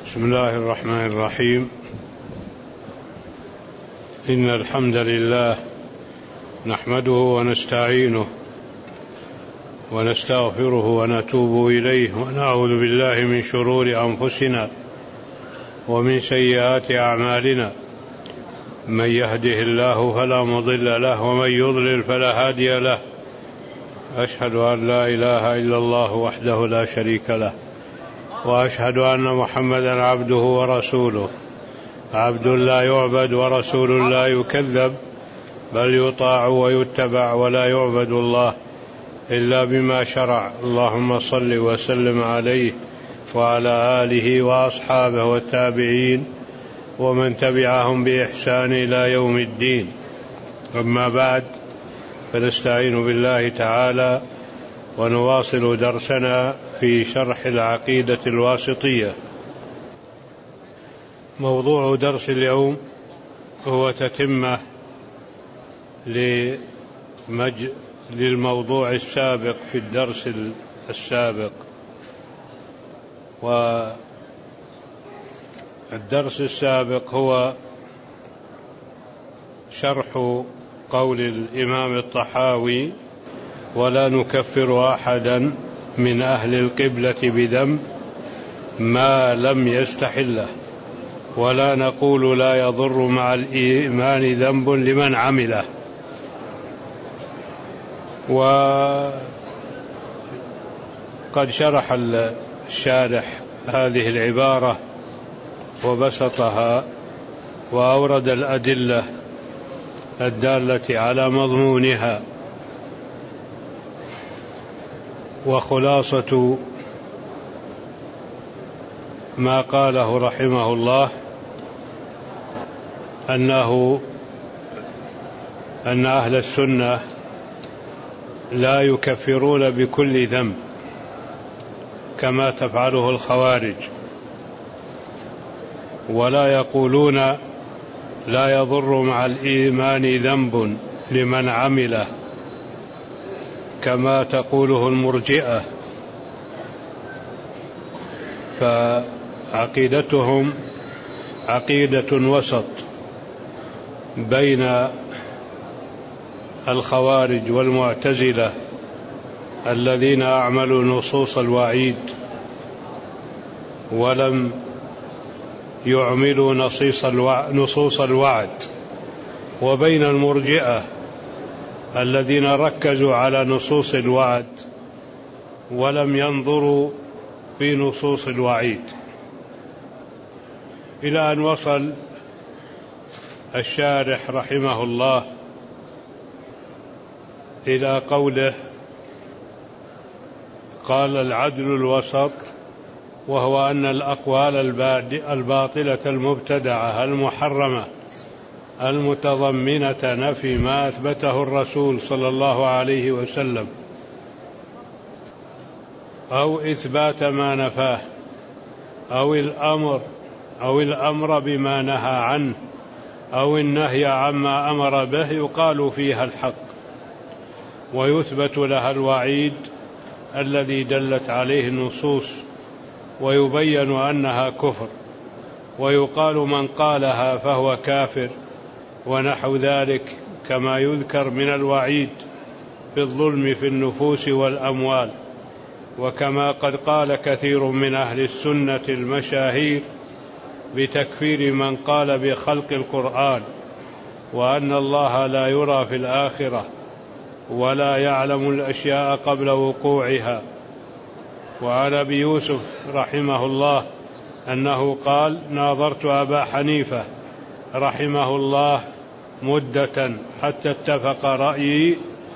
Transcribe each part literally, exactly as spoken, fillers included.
بسم الله الرحمن الرحيم. إن الحمد لله نحمده ونستعينه ونستغفره ونتوب إليه ونعوذ بالله من شرور أنفسنا ومن سيئات أعمالنا، من يهده الله فلا مضل له ومن يضلل فلا هادي له. أشهد أن لا إله إلا الله وحده لا شريك له، وأشهد أن محمدا عبده ورسوله، عبد لا يعبد ورسول لا يكذب، بل يطاع ويتبع ولا يعبد الله إلا بما شرع. اللهم صل وسلم عليه وعلى آله وأصحابه والتابعين ومن تبعهم بإحسان إلى يوم الدين. أما بعد، فنستعين بالله تعالى ونواصل درسنا في شرح العقيدة الواسطية. موضوع درس اليوم هو تتمة لمج... للموضوع السابق في الدرس السابق. والدرس السابق هو شرح قول الإمام الطحاوي: ولا نكفر أحدا من أهل القبلة بذنب ما لم يستحله، ولا نقول لا يضر مع الإيمان ذنب لمن عمله. وقد شرح الشارح هذه العبارة وبسطها وأورد الأدلة الدالة على مضمونها. وخلاصة ما قاله رحمه الله أنه أن أهل السنة لا يكفرون بكل ذنب كما تفعله الخوارج، ولا يقولون لا يضر مع الإيمان ذنب لمن عمله كما تقوله المرجئة. فعقيدتهم عقيدة وسط بين الخوارج والمعتزلة الذين أعملوا نصوص الوعيد ولم يعملوا نصوص الوعد، وبين المرجئة الذين ركزوا على نصوص الوعد ولم ينظروا في نصوص الوعيد، إلى أن وصل الشارح رحمه الله إلى قوله: قال العدل الوسط، وهو أن الأقوال الباطلة المبتدعة المحرمة المتضمنة نفي ما أثبته الرسول صلى الله عليه وسلم أو إثبات ما نفاه أو الأمر أو الأمر بما نهى عنه أو النهي عما أمر به يقال فيها الحق، ويثبت لها الوعيد الذي دلت عليه النصوص، ويبين أنها كفر، ويقال من قالها فهو كافر، ونحو ذلك، كما يذكر من الوعيد في الظلم في النفوس والأموال. وكما قد قال كثير من أهل السنة المشاهير بتكفير من قال بخلق القرآن، وأن الله لا يرى في الآخرة ولا يعلم الأشياء قبل وقوعها. وعن أبي يوسف رحمه الله أنه قال: ناظرت أبا حنيفة رحمه الله مدة حتى اتفق رأيي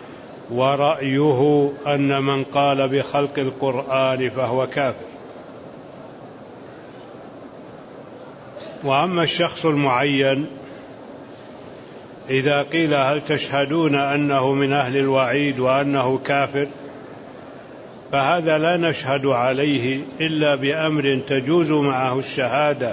ورأيه أن من قال بخلق القرآن فهو كافر. وأما الشخص المعين، إذا قيل هل تشهدون أنه من أهل الوعيد وأنه كافر، فهذا لا نشهد عليه إلا بأمر تجوز معه الشهادة،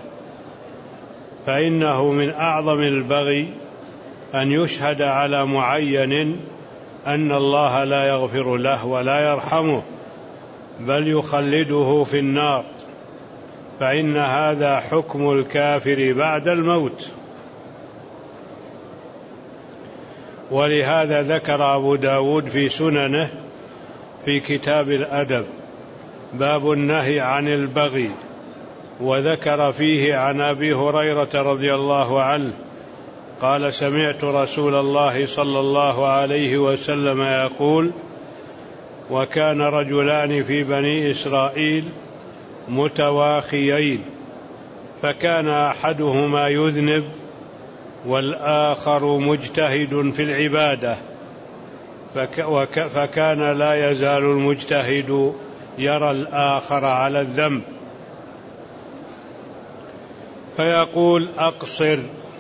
فإنه من أعظم البغي أن يشهد على معين أن الله لا يغفر له ولا يرحمه، بل يخلده في النار، فإن هذا حكم الكافر بعد الموت. ولهذا ذكر أبو داود في سننه في كتاب الأدب باب النهي عن البغي، وذكر فيه عن أبي هريرة رضي الله عنه قال: سمعت رسول الله صلى الله عليه وسلم يقول: وكان رجلان في بني إسرائيل متواخيين، فكان أحدهما يذنب والآخر مجتهد في العبادة، فكان لا يزال المجتهد يرى الآخر على الذنب فيقول: أقصر،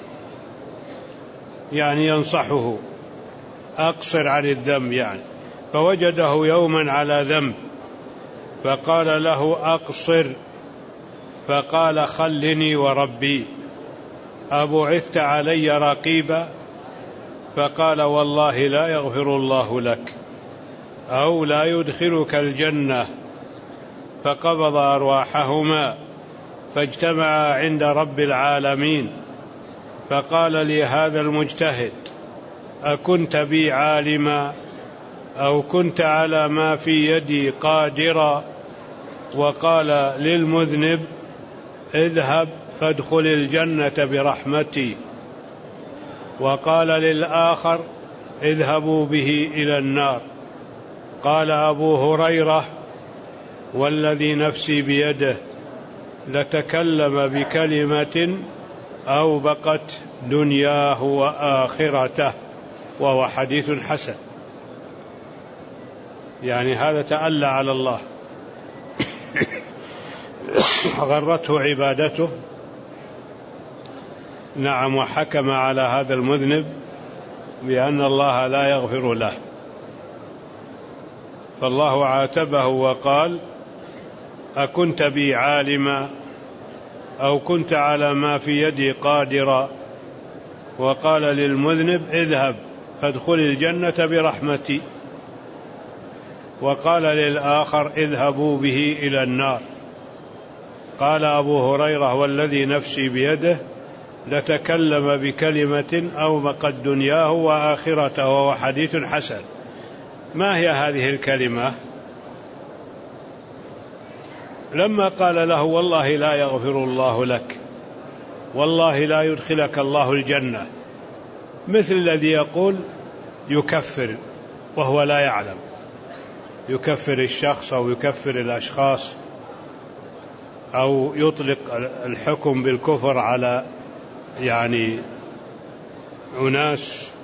يعني ينصحه، أقصر عن الذنب يعني. فوجده يوما على ذنب فقال له: أقصر، فقال: خلني وربي، أبعثت علي رقيبا؟ فقال: والله لا يغفر الله لك أو لا يدخلك الجنة. فقبض أرواحهما فاجتمعا عند رب العالمين، فقال لي هذا المجتهد: أكنت بي عالما أو كنت على ما في يدي قادرا؟ وقال للمذنب: اذهب فادخل الجنة برحمتي. وقال للآخر: اذهبوا به إلى النار. قال أبو هريرة: والذي نفسي بيده لتكلم بكلمة أوبقت دنياه وآخرته، وهو حديث حسن. يعني هذا تألى على الله غرته عبادته، نعم، وحكم على هذا المذنب بأن الله لا يغفر له، فالله عاتبه وقال: أكنت بي عالما أو كنت على ما في يدي قادرا؟ وقال للمذنب: اذهب فادخل الجنة برحمتي. وقال للآخر: اذهبوا به إلى النار. قال أبو هريرة: والذي نفسي بيده لتكلم بكلمة أوبقت دنياه وآخرته، وهو حديث حسن. ما هي هذه الكلمة؟ لما قال له: والله لا يغفر الله لك، والله لا يدخلك الله الجنة، مثل الذي يقول يكفر وهو لا يعلم، يكفر الشخص أو يكفر الأشخاص أو يطلق الحكم بالكفر على يعني أناس،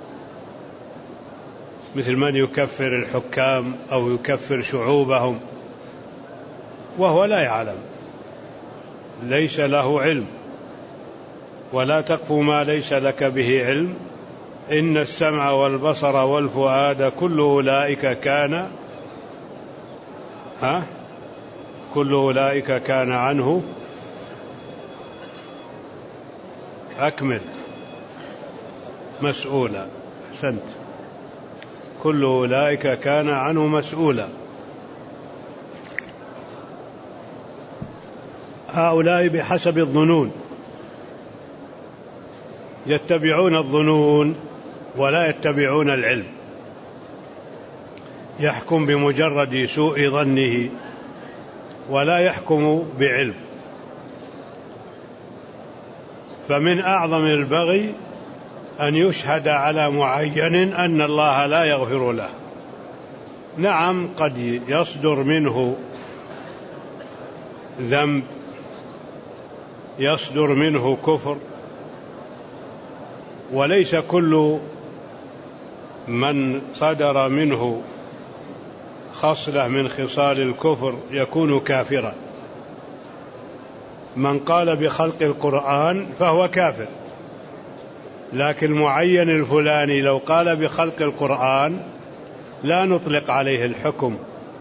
مثل من يكفر الحكام أو يكفر شعوبهم وهو لا يعلم، ليس له علم. ولا تقف ما ليس لك به علم، إن السمع والبصر والفؤاد كل أولئك كان ها كل أولئك كان عنه أكمل مسؤولا. أحسنت، كل أولئك كان عنه مسؤولا. هؤلاء بحسب الظنون، يتبعون الظنون ولا يتبعون العلم، يحكم بمجرد سوء ظنه ولا يحكم بعلم. فمن أعظم البغي أن يشهد على معين أن الله لا يغفر له. نعم، قد يصدر منه ذنب، يصدر منه كفر، وليس كل من صدر منه خصلة من خصال الكفر يكون كافرا. من قال بخلق القرآن فهو كافر، لكن معين الفلاني لو قال بخلق القرآن لا نطلق عليه الحكم.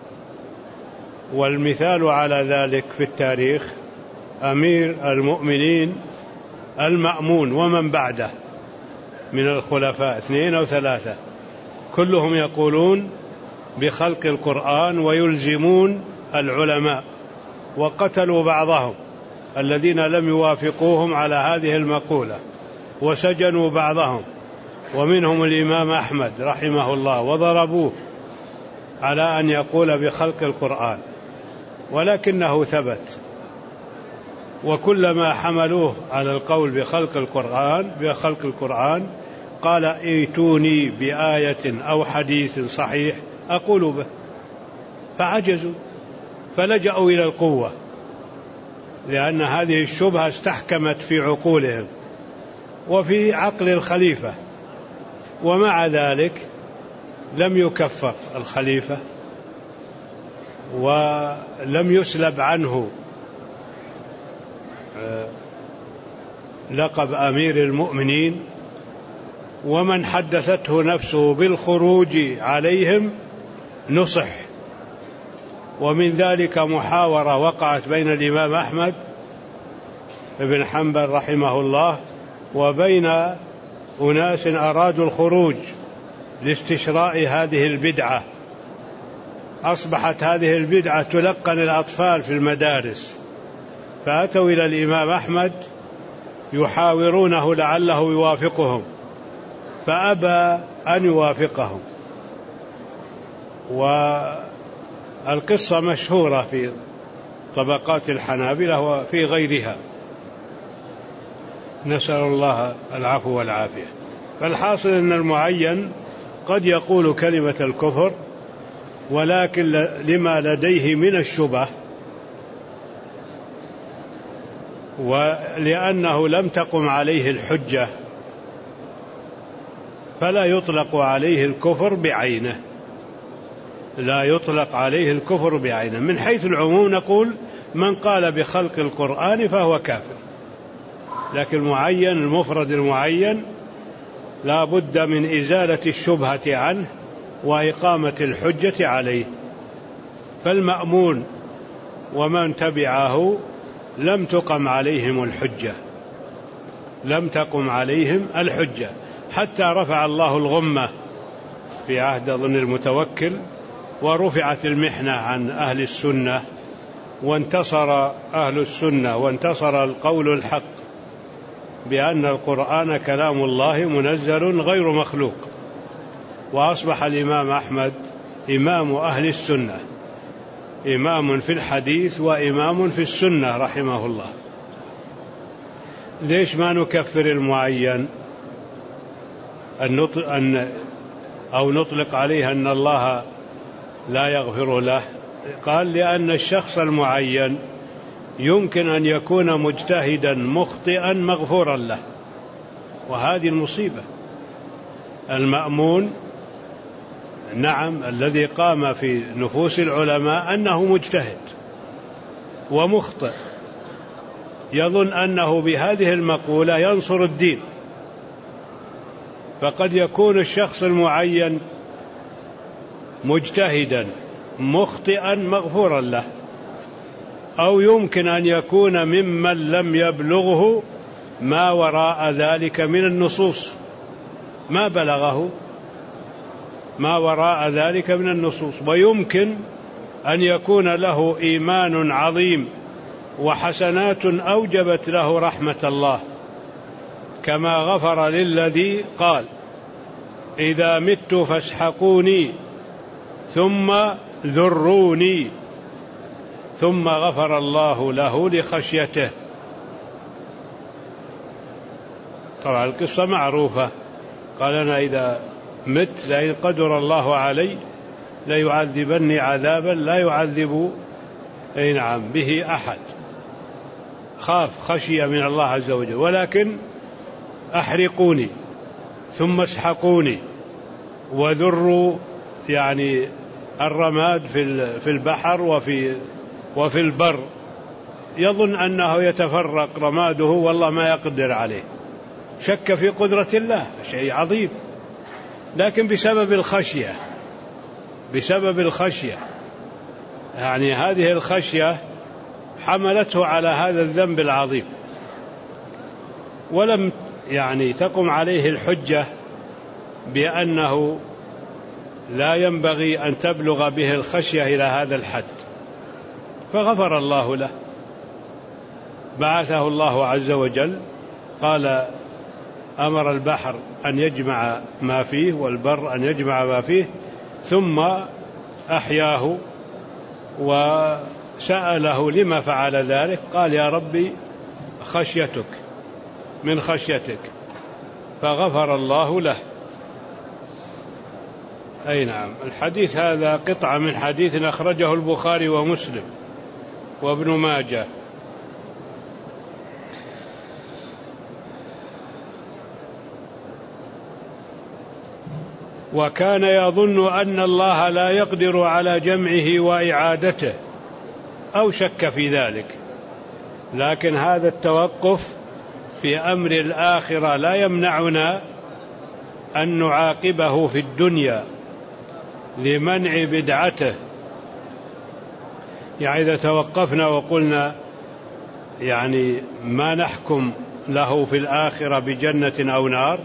والمثال على ذلك في التاريخ أمير المؤمنين المأمون ومن بعده من الخلفاء، اثنين أو ثلاثة، كلهم يقولون بخلق القرآن ويلزمون العلماء، وقتلوا بعضهم الذين لم يوافقوهم على هذه المقولة، وسجنوا بعضهم، ومنهم الإمام أحمد رحمه الله، وضربوه على أن يقول بخلق القرآن، ولكنه ثبت. وكلما حملوه على القول بخلق القرآن بخلق القرآن قال ائتوني بآية أو حديث صحيح أقول به، فعجزوا فلجأوا إلى القوة، لأن هذه الشبهة استحكمت في عقولهم وفي عقل الخليفة. ومع ذلك لم يكفر الخليفة، ولم يسلب عنه لقب أمير المؤمنين، ومن حدثته نفسه بالخروج عليهم نصح. ومن ذلك محاورة وقعت بين الإمام أحمد بن حنبل رحمه الله وبين أناس أرادوا الخروج لاستشراء هذه البدعة. أصبحت هذه البدعة تلقن الأطفال في المدارس، فأتوا إلى الإمام أحمد يحاورونه لعله يوافقهم، فأبى أن يوافقهم. والقصة مشهورة في طبقات الحنابلة وفي غيرها، نسأل الله العفو والعافية. فالحاصل أن المعين قد يقول كلمة الكفر، ولكن لما لديه من الشبه، ولأنه لم تقم عليه الحجة، فلا يطلق عليه الكفر بعينه، لا يطلق عليه الكفر بعينه. من حيث العموم نقول من قال بخلق القرآن فهو كافر، لكن المعين المفرد المعين لا بد من إزالة الشبهة عنه وإقامة الحجة عليه. فالمأمون ومن تبعه لم تقم عليهم الحجة، لم تقم عليهم الحجة، حتى رفع الله الغمة في عهد أظن المتوكل، ورفعت المحنة عن أهل السنة، وانتصر أهل السنة، وانتصر القول الحق بأن القرآن كلام الله منزل غير مخلوق. وأصبح الإمام أحمد إمام أهل السنة، إمام في الحديث وإمام في السنة رحمه الله. ليش ما نكفر المعين أن أو نطلق عليه أن الله لا يغفر له؟ قال لأن الشخص المعين يمكن أن يكون مجتهدا مخطئا مغفورا له، وهذه المصيبة. المأمون نعم الذي قام في نفوس العلماء أنه مجتهد ومخطئ، يظن أنه بهذه المقولة ينصر الدين، فقد يكون الشخص المعين مجتهدا مخطئا مغفورا له، أو يمكن أن يكون ممن لم يبلغه ما وراء ذلك من النصوص، ما بلغه ما وراء ذلك من النصوص. ويمكن أن يكون له إيمان عظيم وحسنات أوجبت له رحمة الله، كما غفر للذي قال إذا مت فاسحقوني ثم ذروني، ثم غفر الله له لخشيته. طبعا القصة معروفة، قال أنا إذا مت لئن قدر الله علي ليعذبني عذابا لا يعذب أي نعم به أحد، خاف خشية من الله عز وجل، ولكن أحرقوني ثم اسحقوني وذروا يعني الرماد في البحر وفي وفي البر، يظن أنه يتفرق رماده والله ما يقدر عليه، شك في قدرة الله، شيء عظيم، لكن بسبب الخشية بسبب الخشية يعني هذه الخشية حملته على هذا الذنب العظيم، ولم يعني تقم عليه الحجة بأنه لا ينبغي أن تبلغ به الخشية إلى هذا الحد، فغفر الله له. بعثه الله عز وجل، قال أمر البحر أن يجمع ما فيه والبر أن يجمع ما فيه، ثم أحياه وسأله لما فعل ذلك، قال يا ربي خشيتك، من خشيتك، فغفر الله له. أي نعم. الحديث هذا قطعة من حديث أخرجه البخاري ومسلم وابن ماجه. وكان يظن أن الله لا يقدر على جمعه وإعادته أو شك في ذلك، لكن هذا التوقف في أمر الآخرة لا يمنعنا أن نعاقبه في الدنيا لمنع بدعته. يعني إذا توقفنا وقلنا يعني ما نحكم له في الآخرة بجنة أو نار،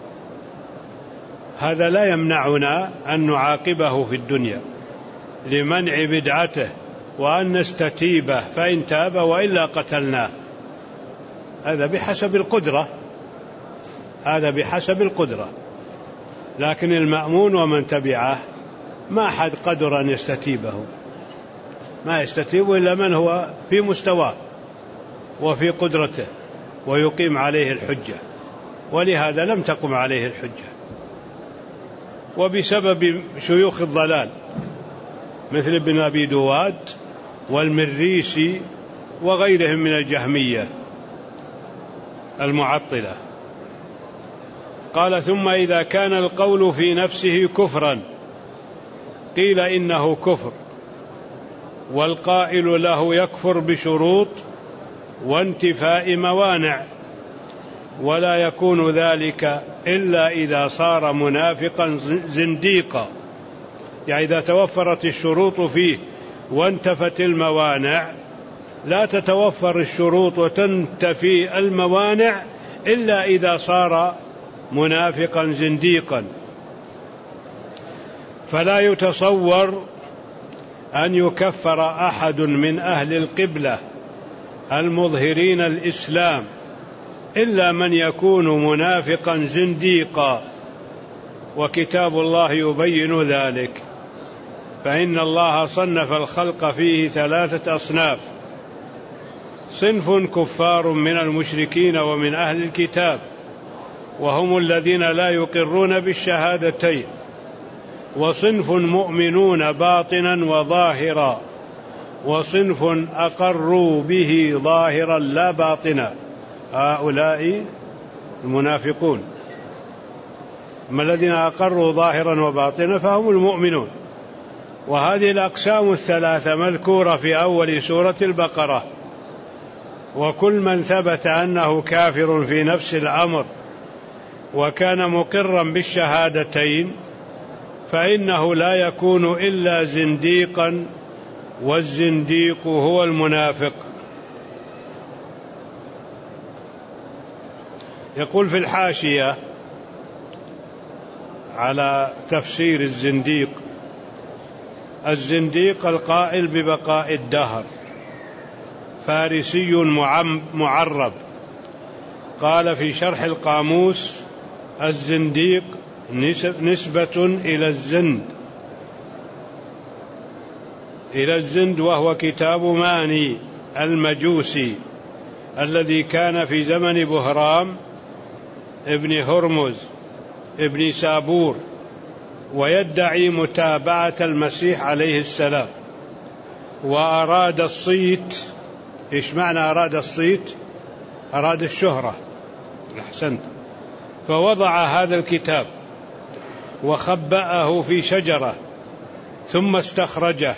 هذا لا يمنعنا أن نعاقبه في الدنيا لمنع بدعته، وأن نستتيبه فإن تاب وإلا قتلناه. هذا بحسب القدرة، هذا بحسب القدرة. لكن المأمون ومن تبعه ما أحد قدر أن يستتيبه، ما يستتيب إلا من هو في مستواه وفي قدرته ويقيم عليه الحجة، ولهذا لم تقم عليه الحجة. وبسبب شيوخ الضلال مثل ابن أبي دواد والمريسي وغيرهم من الجهمية المعطلة. قال ثم إذا كان القول في نفسه كفرا قيل إنه كفر، والقائل له يكفر بشروط وانتفاء موانع، ولا يكون ذلك إلا إذا صار منافقا زنديقا. يعني إذا توفرت الشروط فيه وانتفت الموانع، لا تتوفر الشروط وتنتفي الموانع إلا إذا صار منافقا زنديقا. فلا يتصور أن يكفر أحد من أهل القبلة المظهرين الإسلام إلا من يكون منافقا زنديقا، وكتاب الله يبين ذلك. فإن الله صنف الخلق فيه ثلاثة أصناف: صنف كفار من المشركين ومن أهل الكتاب، وهم الذين لا يقرون بالشهادتين، وصنف مؤمنون باطنا وظاهرا، وصنف أقروا به ظاهرا لا باطنا، هؤلاء المنافقون. أما الذين أقروا ظاهرا وباطنا فهم المؤمنون. وهذه الأقسام الثلاثة مذكورة في أول سورة البقرة. وكل من ثبت أنه كافر في نفس الأمر وكان مقرا بالشهادتين فإنه لا يكون إلا زنديقا، والزنديق هو المنافق. يقول في الحاشية على تفسير الزنديق: الزنديق القائل ببقاء الدهر، فارسي معرب. قال في شرح القاموس: الزنديق نسبة إلى الزند إلى الزند وهو كتاب ماني المجوسي الذي كان في زمن بهرام ابن هرمز ابن سابور، ويدعي متابعة المسيح عليه السلام، وأراد الصيت. إيش معنى أراد الصيت؟ أراد الشهرة. أحسنت. فوضع هذا الكتاب وخبأه في شجرة ثم استخرجه.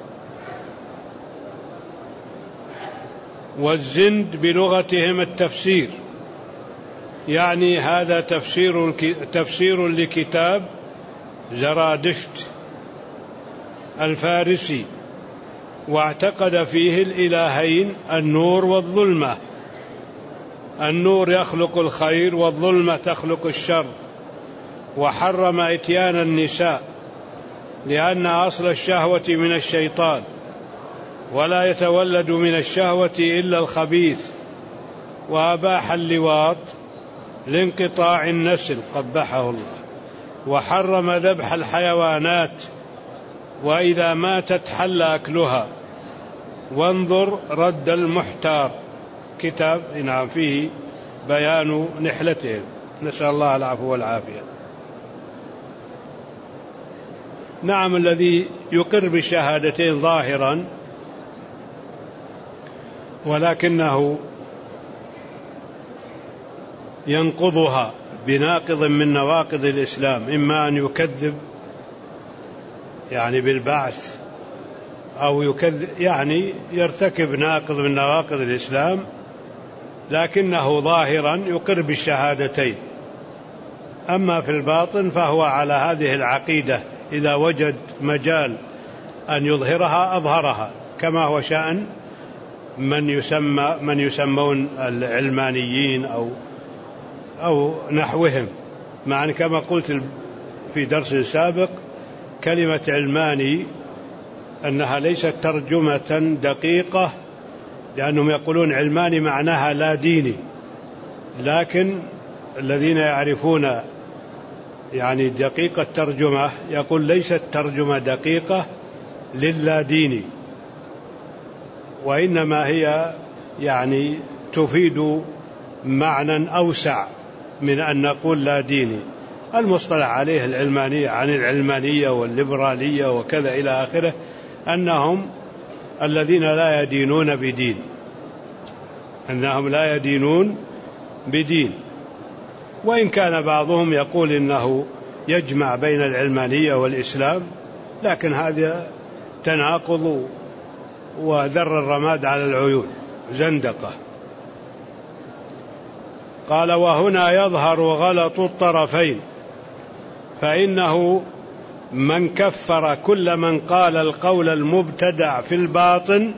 والزند بلغتهم التفسير، يعني هذا تفسير تفسير لكتاب زرادشت الفارسي، واعتقد فيه الإلهين النور والظلمة. النور يخلق الخير والظلمة تخلق الشر، وحرم إتيان النساء لأن أصل الشهوة من الشيطان، ولا يتولد من الشهوة إلا الخبيث، وأباح اللواط لانقطاع النسل قبحه الله، وحرم ذبح الحيوانات وإذا ماتت حل أكلها. وانظر رد المحتار، كتاب نعم فيه بيان نحلتهم، نسأل الله العفو والعافية. نعم، الذي يقر بالشهادتين ظاهرا ولكنه ينقضها بناقض من نواقض الإسلام، إما أن يكذب يعني بالبعث أو يكذب يعني يرتكب ناقض من نواقض الإسلام، لكنه ظاهرا يقر بالشهادتين. أما في الباطن فهو على هذه العقيدة، إذا وجد مجال أن يظهرها أظهرها، كما هو شأن من يسمى من يسمون العلمانيين أو أو نحوهم. مع كما قلت في درس سابق، كلمة علماني أنها ليست ترجمة دقيقة، لأنهم يقولون علماني معناها لا ديني، لكن الذين يعرفون يعني دقيقة ترجمة يقول ليست ترجمة دقيقة للا ديني، وإنما هي يعني تفيد معنى أوسع من أن نقول لا ديني. المصطلح عليه العلمانية عن العلمانية والليبرالية وكذا إلى آخره، أنهم الذين لا يدينون بدين، أنهم لا يدينون بدين، وإن كان بعضهم يقول إنه يجمع بين العلمانية والإسلام، لكن هذا تناقض وذر الرماد على العيون، زندقة. قال: وهنا يظهر غلط الطرفين، فإنه من كفر كل من قال القول المبتدع في الباطن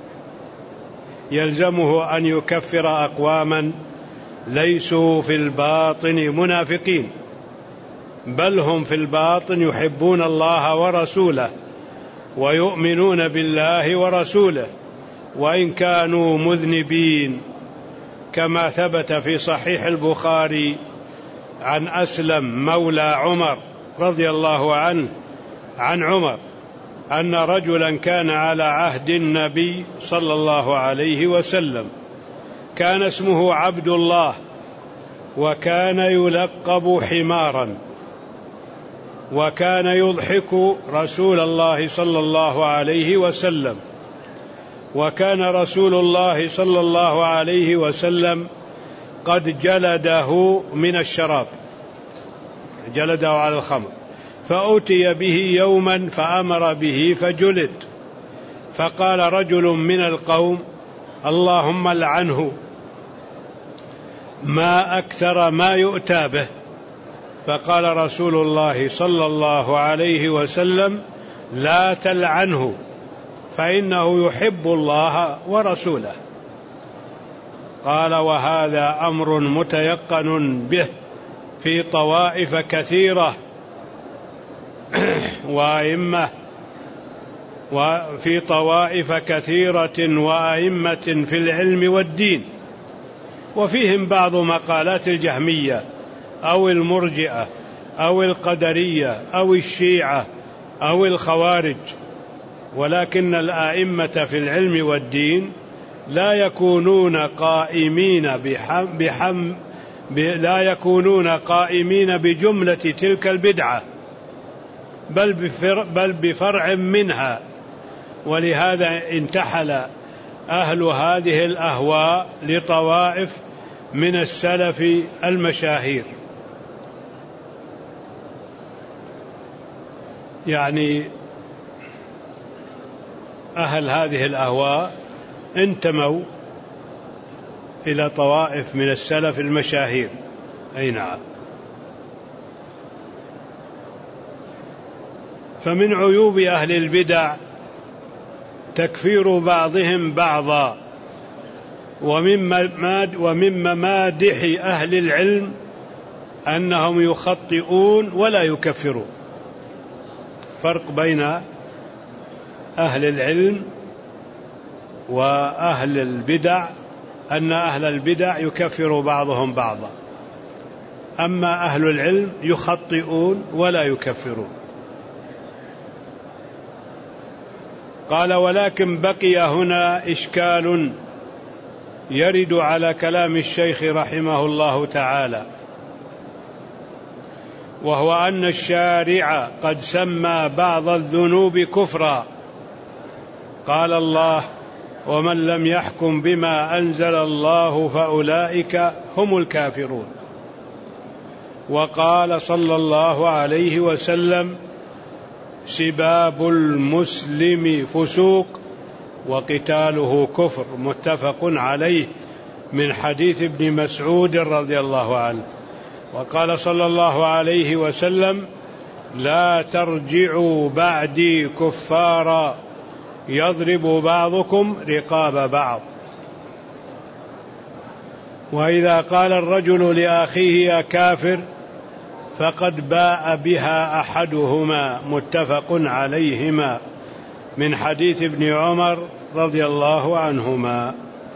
يلزمه أن يكفر أقواما ليسوا في الباطن منافقين، بل هم في الباطن يحبون الله ورسوله ويؤمنون بالله ورسوله وإن كانوا مذنبين، كما ثبت في صحيح البخاري عن أسلم مولى عمر رضي الله عنه عن عمر أن رجلا كان على عهد النبي صلى الله عليه وسلم، كان اسمه عبد الله، وكان يلقب حمارا، وكان يضحك رسول الله صلى الله عليه وسلم، وكان رسول الله صلى الله عليه وسلم قد جلده من الشراب، جلده على الخمر، فأتي به يوما فأمر به فجلد، فقال رجل من القوم: اللهم لعنه، ما أكثر ما يؤتى به. فقال رسول الله صلى الله عليه وسلم: لا تلعنه، فإنه يحب الله ورسوله. قال: وهذا أمر متيقن به في طوائف كثيرة وأئمة وفي طوائف كثيرة وأئمة في العلم والدين، وفيهم بعض مقالات الجهمية أو المرجئة أو القدرية أو الشيعة أو الخوارج، ولكن الآئمة في العلم والدين لا يكونون قائمين بحم بحم لا يكونون قائمين بجملة تلك البدعة، بل بفرع, بل بفرع منها. ولهذا انتحل أهل هذه الأهواء لطوائف من السلف المشاهير، يعني أهل هذه الأهواء انتموا إلى طوائف من السلف المشاهير. أي نعم. فمن عيوب أهل البدع تكفير بعضهم بعضا، ومن ممادح أهل العلم أنهم يخطئون ولا يكفرون. فرق بين أهل العلم وأهل البدع أن أهل البدع يكفر بعضهم بعضا، أما أهل العلم يخطئون ولا يكفرون. قال: ولكن بقي هنا إشكال يرد على كلام الشيخ رحمه الله تعالى، وهو أن الشارع قد سمى بعض الذنوب كفرا. قال الله: ومن لم يحكم بما أنزل الله فأولئك هم الكافرون. وقال صلى الله عليه وسلم: سباب المسلم فسوق وقتاله كفر، متفق عليه، من حديث ابن مسعود رضي الله عنه. وقال صلى الله عليه وسلم: لا ترجعوا بعدي كفارا يضرب بعضكم رقاب بعض. وإذا قال الرجل لأخيه يا كافر فقد باء بها أحدهما، متفق عليهما، من حديث ابن عمر رضي الله عنهما.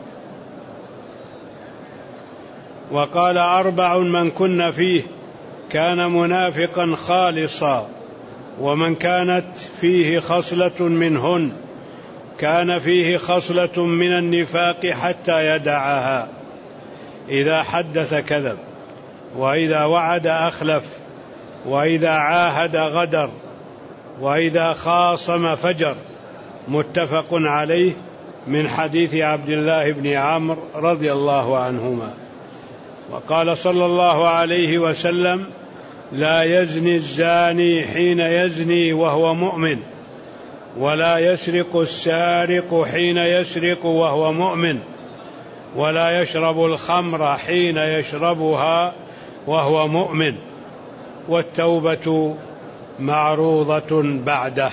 وقال: أربع من كن فيه كان منافقا خالصا، ومن كانت فيه خصلة منهن كان فيه خصلة من النفاق حتى يدعها: إذا حدث كذب، وإذا وعد أخلف، وإذا عاهد غدر، وإذا خاصم فجر، متفق عليه، من حديث عبد الله بن عمرو رضي الله عنهما. وقال صلى الله عليه وسلم: لا يزني الزاني حين يزني وهو مؤمن، ولا يسرق السارق حين يسرق وهو مؤمن، ولا يشرب الخمر حين يشربها وهو مؤمن، والتوبة معروضة بعده.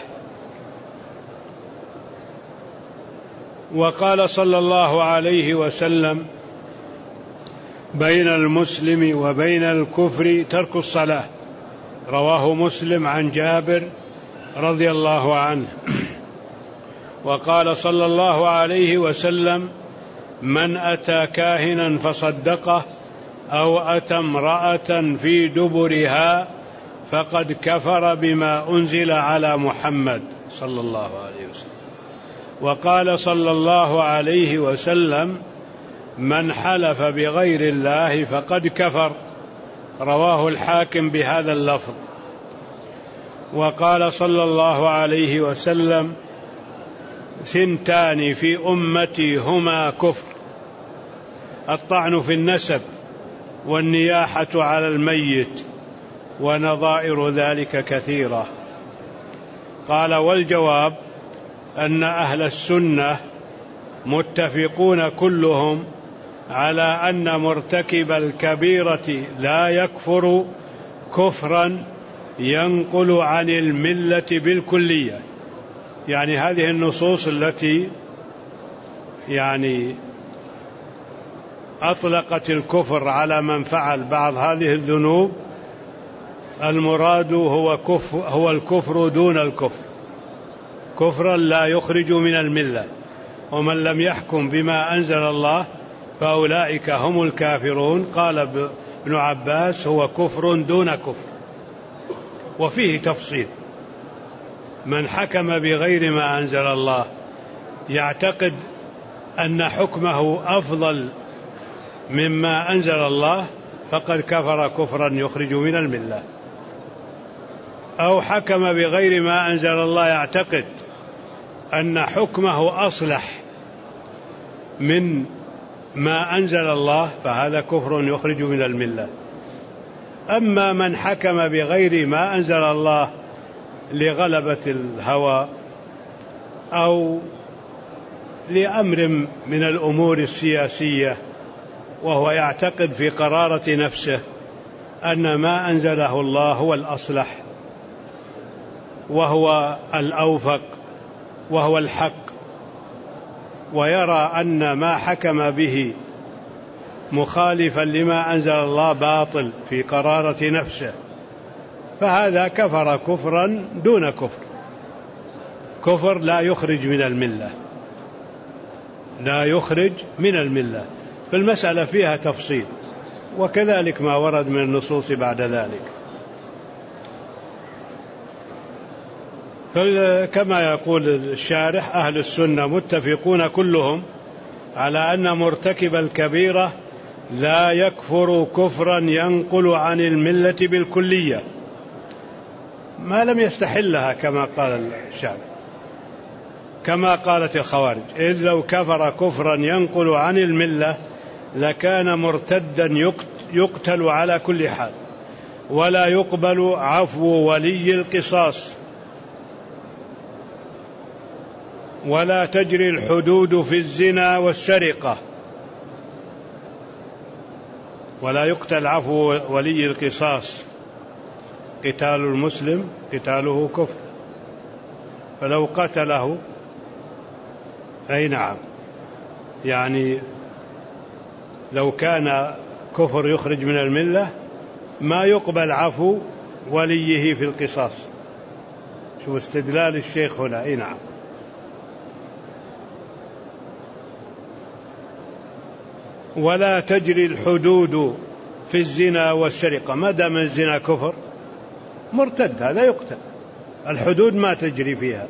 وقال صلى الله عليه وسلم: بين المسلم وبين الكفر ترك الصلاة. رواه مسلم عن جابر رضي الله عنه. وقال صلى الله عليه وسلم: من أتى كاهنا فصدقه أو أتى امرأة في دبرها فقد كفر بما أنزل على محمد صلى الله عليه وسلم. وقال صلى الله عليه وسلم: من حلف بغير الله فقد كفر. رواه الحاكم بهذا اللفظ. وقال صلى الله عليه وسلم: ثنتان في أمتي هما كفر: الطعن في النسب، والنياحة على الميت، ونظائر ذلك كثيرة. قال: والجواب أن أهل السنة متفقون كلهم على أن مرتكب الكبيرة لا يكفر كفرا ينقل عن الملة بالكلية. يعني هذه النصوص التي يعني أطلقت الكفر على من فعل بعض هذه الذنوب، المراد هو كفر هو الكفر دون الكفر، كفرا لا يخرج من الملة. ومن لم يحكم بما أنزل الله فأولئك هم الكافرون. قال ابن عباس: هو كفر دون كفر. وفيه تفصيل: من حكم بغير ما أنزل الله يعتقد أن حكمه أفضل مما أنزل الله فقد كفر كفرا يخرج من الملة، أو حكم بغير ما أنزل الله يعتقد أن حكمه أصلح من ما أنزل الله فهذا كفر يخرج من الملة. أما من حكم بغير ما أنزل الله لغلبة الهوى أو لأمر من الأمور السياسية، وهو يعتقد في قرارة نفسه أن ما أنزله الله هو الأصلح وهو الأوفق وهو الحق، ويرى أن ما حكم به مخالفا لما أنزل الله باطل في قرارة نفسه، فهذا كفر كفرا دون كفر، كفر لا يخرج من الملة. لا يخرج من الملة. فالمسألة فيها تفصيل، وكذلك ما ورد من النصوص بعد ذلك. كما يقول الشارح: أهل السنة متفقون كلهم على أن مرتكب الكبيرة لا يكفر كفرا ينقل عن الملة بالكلية ما لم يستحلها، كما قال الشارح، كما قالت الخوارج: إذ لو كفر كفرا ينقل عن الملة لكان مرتدا يقتل على كل حال، ولا يقبل عفو ولي القصاص، ولا تجري الحدود في الزنا والسرقة، ولا يقتل عفو ولي القصاص. قتال المسلم قتاله كفر، فلو قتله أي نعم، يعني لو كان كفر يخرج من الملة ما يقبل عفو وليه في القصاص. شو استدلال الشيخ هنا؟ أي نعم. ولا تجري الحدود في الزنا والسرقة، ما دام الزنا كفر مرتد هذا يقتل، الحدود ما تجري فيها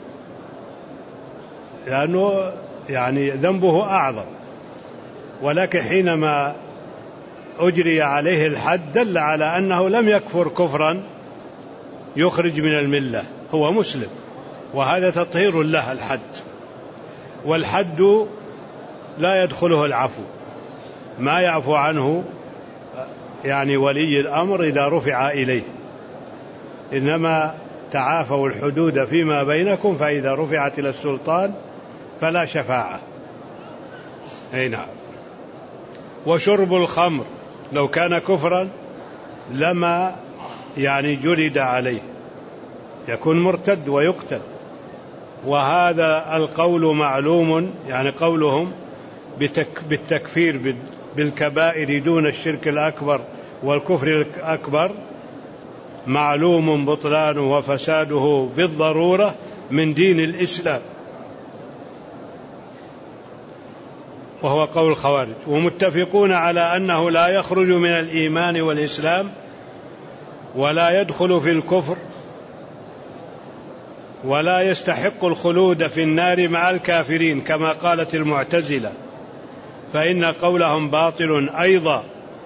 لأنه يعني ذنبه أعظم، ولكن حينما أجري عليه الحد دل على أنه لم يكفر كفرا يخرج من الملة، هو مسلم، وهذا تطهير له الحد، والحد لا يدخله العفو، ما يعفو عنه يعني ولي الأمر إذا رفع إليه، إنما تعافوا الحدود فيما بينكم، فإذا رفعت إلى السلطان فلا شفاعة. أي نعم. وشرب الخمر لو كان كفرا لما يعني جلد عليه، يكون مرتد ويقتل. وهذا القول معلوم، يعني قولهم بالتكفير بالكبائر دون الشرك الأكبر والكفر الأكبر معلوم بطلانه وفساده بالضرورة من دين الإسلام، وهو قول الخوارج. ومتفقون على أنه لا يخرج من الإيمان والإسلام، ولا يدخل في الكفر، ولا يستحق الخلود في النار مع الكافرين كما قالت المعتزلة، فإن قولهم باطل أيضا،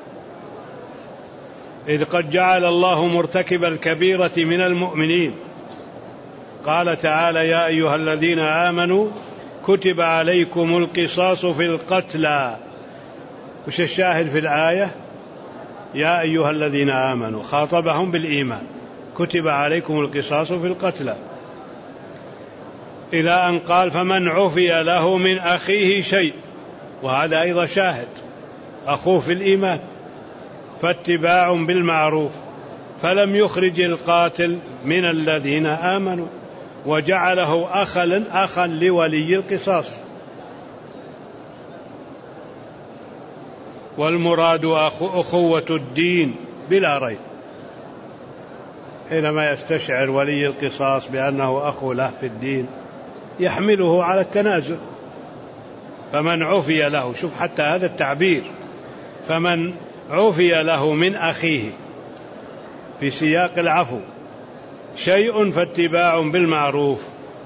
إذ قد جعل الله مرتكب الكبيرة من المؤمنين. قال تعالى: يا أيها الذين آمنوا كتب عليكم القصاص في القتلى. وش الشاهد في الآية؟ يا أيها الذين آمنوا، خاطبهم بالإيمان، كتب عليكم القصاص في القتلى، إلى أن قال: فمن عفي له من أخيه شيء، وهذا أيضا شاهد، أخوه في الإيمان، فاتباع بالمعروف، فلم يخرج القاتل من الذين آمنوا، وجعله أخا أخا لولي القصاص. والمراد أخوة الدين بلا ريب، حينما يستشعر ولي القصاص بأنه أخو له في الدين يحمله على التنازل. فمن عفي له، شوف حتى هذا التعبير، فمن عفي له من أخيه في سياق العفو شيء فاتباع بالمعروف.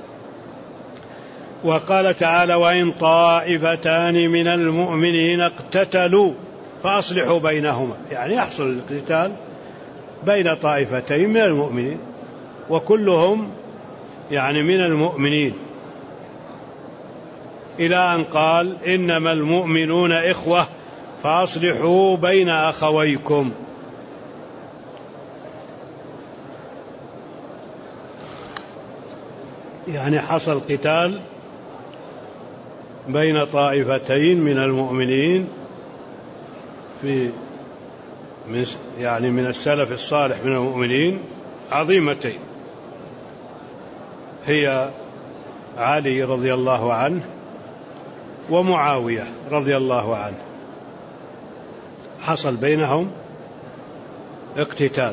وقال تعالى: وإن طائفتان من المؤمنين اقتتلوا فأصلحوا بينهما، يعني يحصل القتال بين طائفتين من المؤمنين وكلهم يعني من المؤمنين، إلى أن قال: إنما المؤمنون إخوة فأصلحوا بين أخويكم. يعني حصل قتال بين طائفتين من المؤمنين في من يعني من السلف الصالح من المؤمنين عظيمتين، هي علي رضي الله عنه ومعاوية رضي الله عنه، حصل بينهم اقتتال.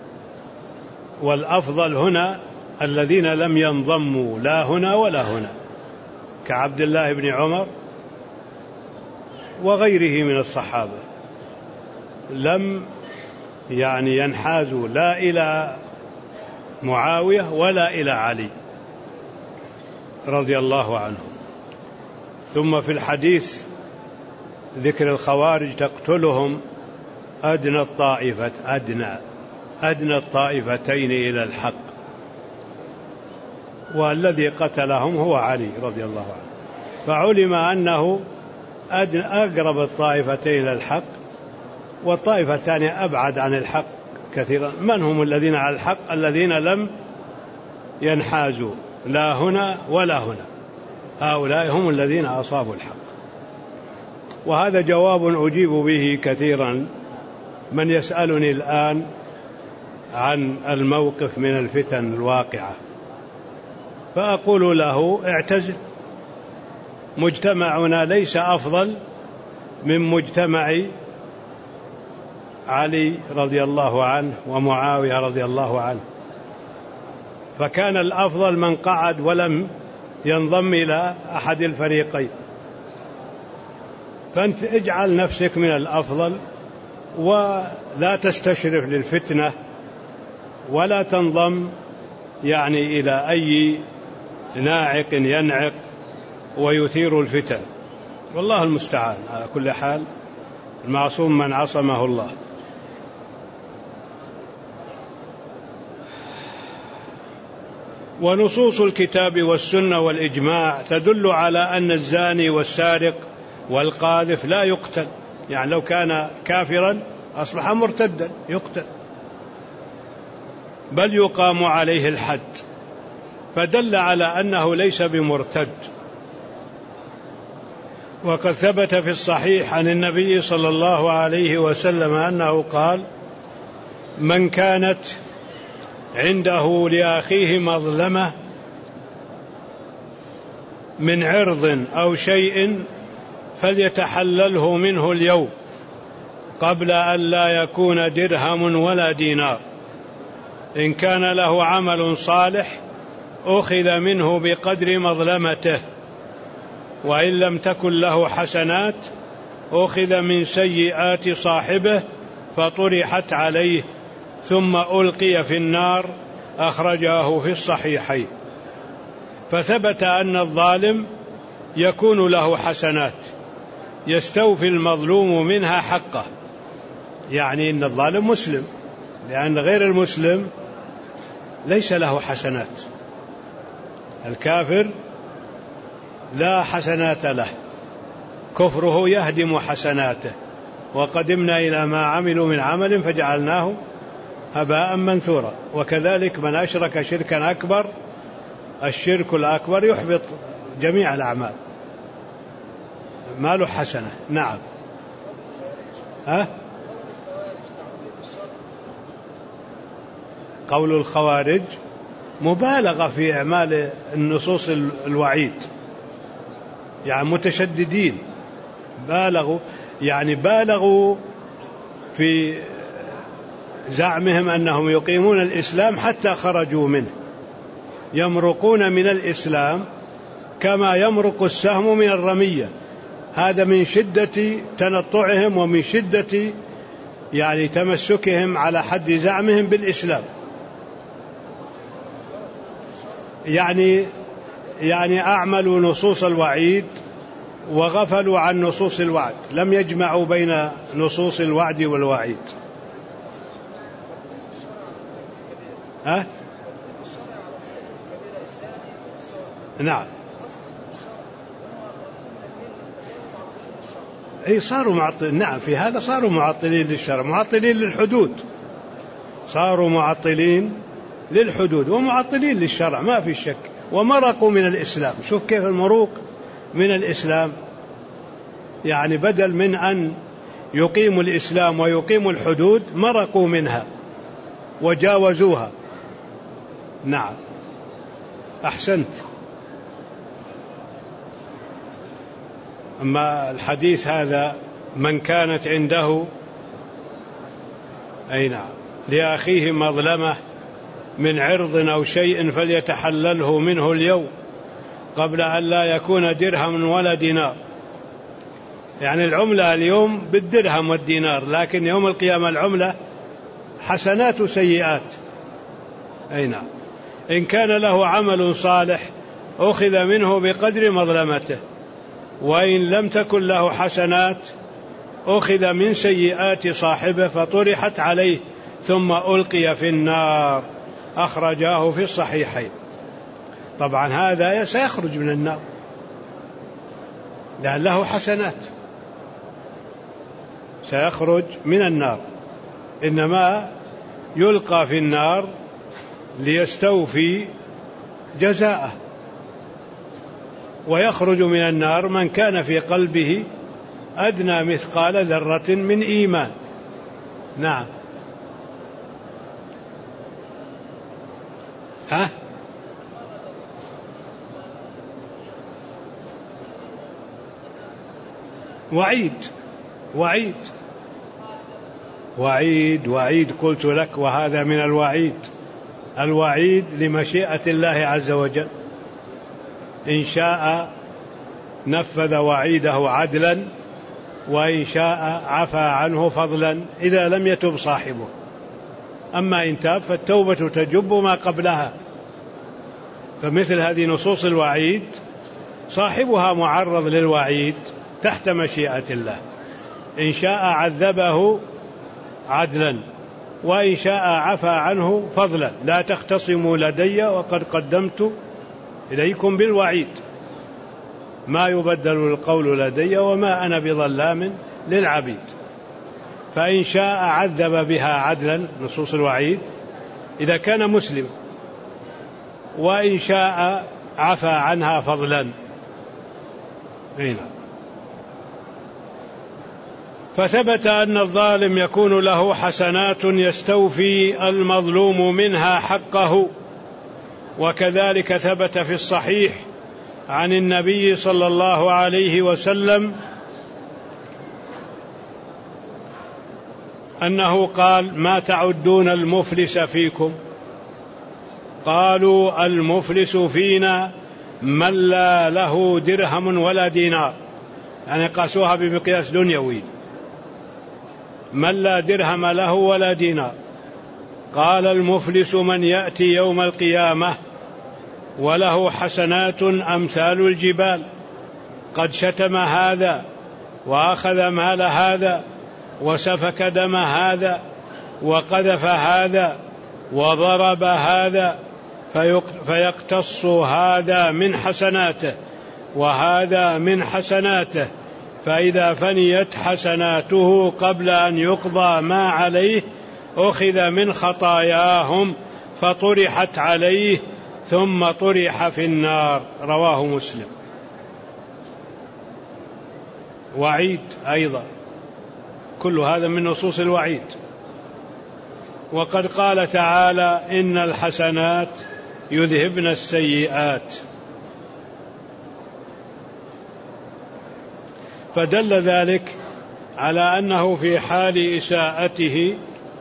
والأفضل هنا الذين لم ينضموا لا هنا ولا هنا، كعبد الله بن عمر وغيره من الصحابة لم يعني ينحازوا لا إلى معاوية ولا إلى علي رضي الله عنه. ثم في الحديث ذكر الخوارج تقتلهم أدنى الطائفة أدنى أدنى الطائفتين إلى الحق، والذي قتلهم هو علي رضي الله عنه، فعلم أنه أقرب الطائفتين إلى الحق، والطائفة الثانية أبعد عن الحق كثيرا. من هم الذين على الحق؟ الذين لم ينحازوا لا هنا ولا هنا، هؤلاء هم الذين أصابوا الحق. وهذا جواب أجيب به كثيرا من يسألني الآن عن الموقف من الفتن الواقعة، فأقول له اعتزل، مجتمعنا ليس أفضل من مجتمع علي رضي الله عنه ومعاوية رضي الله عنه، فكان الأفضل من قعد ولم ينضم إلى أحد الفريقين. فأنت اجعل نفسك من الأفضل ولا تستشرف للفتنة ولا تنضم يعني إلى أي ناعق ينعق ويثير الفتن، والله المستعان. على كل حال المعصوم من عصمه الله. ونصوص الكتاب والسنة والإجماع تدل على أن الزاني والسارق والقاذف لا يقتل، يعني لو كان كافرا أصبح مرتدا يقتل، بل يقام عليه الحد، فدل على أنه ليس بمرتد. وقد ثبت في الصحيح عن النبي صلى الله عليه وسلم أنه قال: من كانت عنده لأخيه مظلمة من عرض أو شيء فليتحلله منه اليوم قبل أن لا يكون درهم ولا دينار. إن كان له عمل صالح أخذ منه بقدر مظلمته، وإن لم تكن له حسنات أخذ من سيئات صاحبه فطرحت عليه ثم ألقي في النار. أخرجاه في الصحيحين. فثبت أن الظالم يكون له حسنات يستوفي المظلوم منها حقه، يعني إن الظالم مسلم، لأن غير المسلم ليس له حسنات. الكافر لا حسنات له، كفره يهدم حسناته. وقدمنا إلى ما عملوا من عمل فجعلناه هباء منثورا. وكذلك من أشرك شركا أكبر، الشرك الأكبر يحبط جميع الأعمال، ما له حسنة. نعم. ها؟ قول الخوارج مبالغة في إعمال النصوص الوعيد، يعني متشددين، بالغوا يعني بالغوا في زعمهم أنهم يقيمون الإسلام حتى خرجوا منه، يمرقون من الإسلام كما يمرق السهم من الرمية. هذا من شدة تنطعهم ومن شدة يعني تمسكهم على حد زعمهم بالإسلام. يعني يعني أعملوا نصوص الوعيد وغفلوا عن نصوص الوعد، لم يجمعوا بين نصوص الوعد والوعيد. ها؟ نعم. أي صاروا معطلين. نعم، في هذا صاروا معطلين للشرع، معطلين للحدود، صاروا معطلين للحدود ومعطلين للشرع، ما في شك. ومرقوا من الإسلام. شوف كيف المروق من الإسلام، يعني بدل من أن يقيموا الإسلام ويقيموا الحدود مرقوا منها وجاوزوها. نعم، أحسنت. أما الحديث هذا من كانت عنده أي نعم لأخيه مظلمة من عرض أو شيء فليتحلله منه اليوم قبل أن لا يكون درهم ولا دينار. يعني العملة اليوم بالدرهم والدينار، لكن يوم القيامة العملة حسنات وسيئات. أي نعم. إن كان له عمل صالح أخذ منه بقدر مظلمته، وإن لم تكن له حسنات أخذ من سيئات صاحبه فطرحت عليه ثم ألقي في النار. أخرجاه في الصحيحين. طبعا هذا سيخرج من النار لأن له حسنات، سيخرج من النار، إنما يلقى في النار ليستوفي جزاءه. ويخرج من النار من كان في قلبه أدنى مثقال ذرة من إيمان. نعم. ها؟ وعيد وعيد وعيد وعيد قلت لك، وهذا من الوعيد. الوعيد لمشيئة الله عز وجل، إن شاء نفذ وعيده عدلا، وإن شاء عفى عنه فضلا إذا لم يتب صاحبه. أما إن تاب فالتوبة تجب ما قبلها. فمثل هذه نصوص الوعيد صاحبها معرض للوعيد تحت مشيئة الله، إن شاء عذبه عدلا وإن شاء عفى عنه فضلا. لا تختصموا لدي وقد قدمت إليكم بالوعيد، ما يبدل القول لدي وما أنا بظلام للعبيد. فإن شاء عذب بها عدلا، نصوص الوعيد إذا كان مسلم، وإن شاء عفى عنها فضلا. هنا فثبت أن الظالم يكون له حسنات يستوفي المظلوم منها حقه. وكذلك ثبت في الصحيح عن النبي صلى الله عليه وسلم أنه قال: ما تعدون المفلس فيكم؟ قالوا: المفلس فينا من لا له درهم ولا دينار، يعني قاسوها بمقياس دنيوي، من لا درهم له ولا دينار. قال: المفلس من يأتي يوم القيامة وله حسنات أمثال الجبال، قد شتم هذا وأخذ مال هذا وسفك دم هذا وقذف هذا وضرب هذا، فيقتص هذا من حسناته وهذا من حسناته، فإذا فنيت حسناته قبل أن يقضى ما عليه أخذ من خطاياهم فطرحت عليه ثم طرح في النار. رواه مسلم. وعيد أيضا، كل هذا من نصوص الوعيد. وقد قال تعالى: إن الحسنات يذهبن السيئات. فدل ذلك على أنه في حال إساءته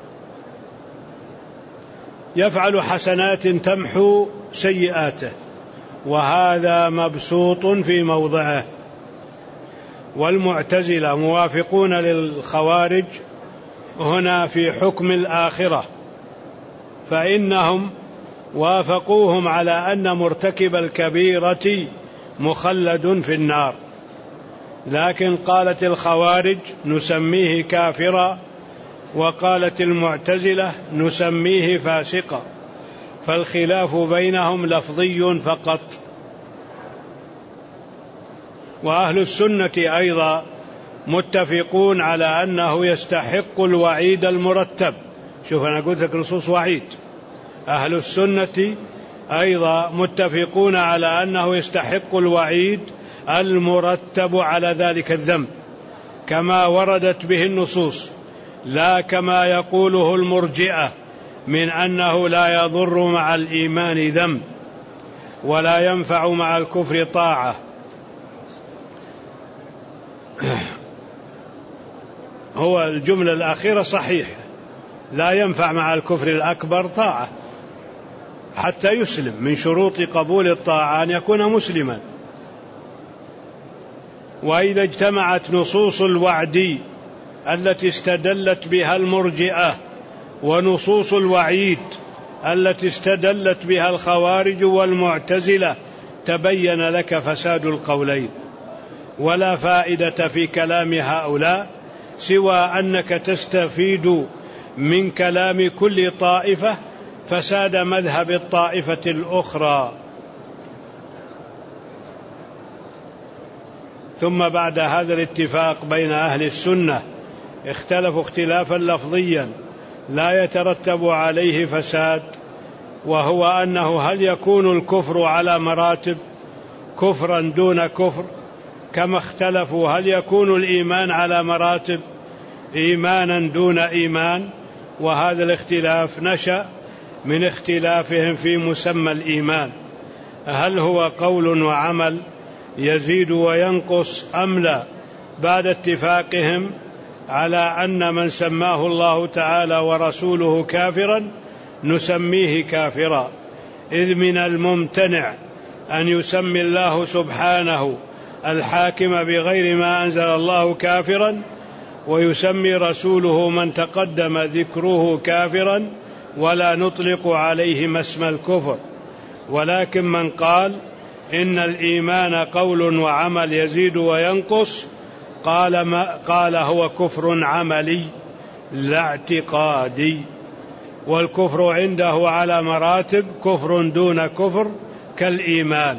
يفعل حسنات تمحو سيئاته، وهذا مبسوط في موضعه. والمعتزلة موافقون للخوارج هنا في حكم الآخرة، فإنهم وافقوهم على أن مرتكب الكبيرة مخلد في النار، لكن قالت الخوارج نسميه كافرا، وقالت المعتزلة نسميه فاسقا، فالخلاف بينهم لفظي فقط. وأهل السنة أيضا متفقون على أنه يستحق الوعيد المرتب. شوف أنا قلت لك نصوص وعيد. أهل السنة أيضا متفقون على أنه يستحق الوعيد المرتب على ذلك الذنب كما وردت به النصوص، لا كما يقوله المرجئة من أنه لا يضر مع الإيمان ذنب ولا ينفع مع الكفر طاعة. هو الجملة الأخيرة صحيح، لا ينفع مع الكفر الأكبر طاعة، حتى يسلم. من شروط قبول الطاعة أن يكون مسلما. وإذا اجتمعت نصوص الوعد التي استدلت بها المرجئة ونصوص الوعيد التي استدلت بها الخوارج والمعتزلة تبين لك فساد القولين. ولا فائدة في كلام هؤلاء سوى أنك تستفيد من كلام كل طائفة فساد مذهب الطائفة الأخرى. ثم بعد هذا الاتفاق بين أهل السنة اختلفوا اختلافا لفظيا لا يترتب عليه فساد، وهو أنه هل يكون الكفر على مراتب كفرا دون كفر، كما اختلفوا هل يكون الإيمان على مراتب إيمانا دون إيمان. وهذا الاختلاف نشأ من اختلافهم في مسمى الإيمان، هل هو قول وعمل يزيد وينقص أم لا، بعد اتفاقهم على أن من سماه الله تعالى ورسوله كافرا نسميه كافرا، إذ من الممتنع أن يسمي الله سبحانه الحاكم بغير ما أنزل الله كافرا، ويسمي رسوله من تقدم ذكره كافرا، ولا نطلق عليه اسم الكفر. ولكن من قال إن الإيمان قول وعمل يزيد وينقص قال, ما قال هو كفر عملي لا اعتقادي، والكفر عنده على مراتب كفر دون كفر كالإيمان.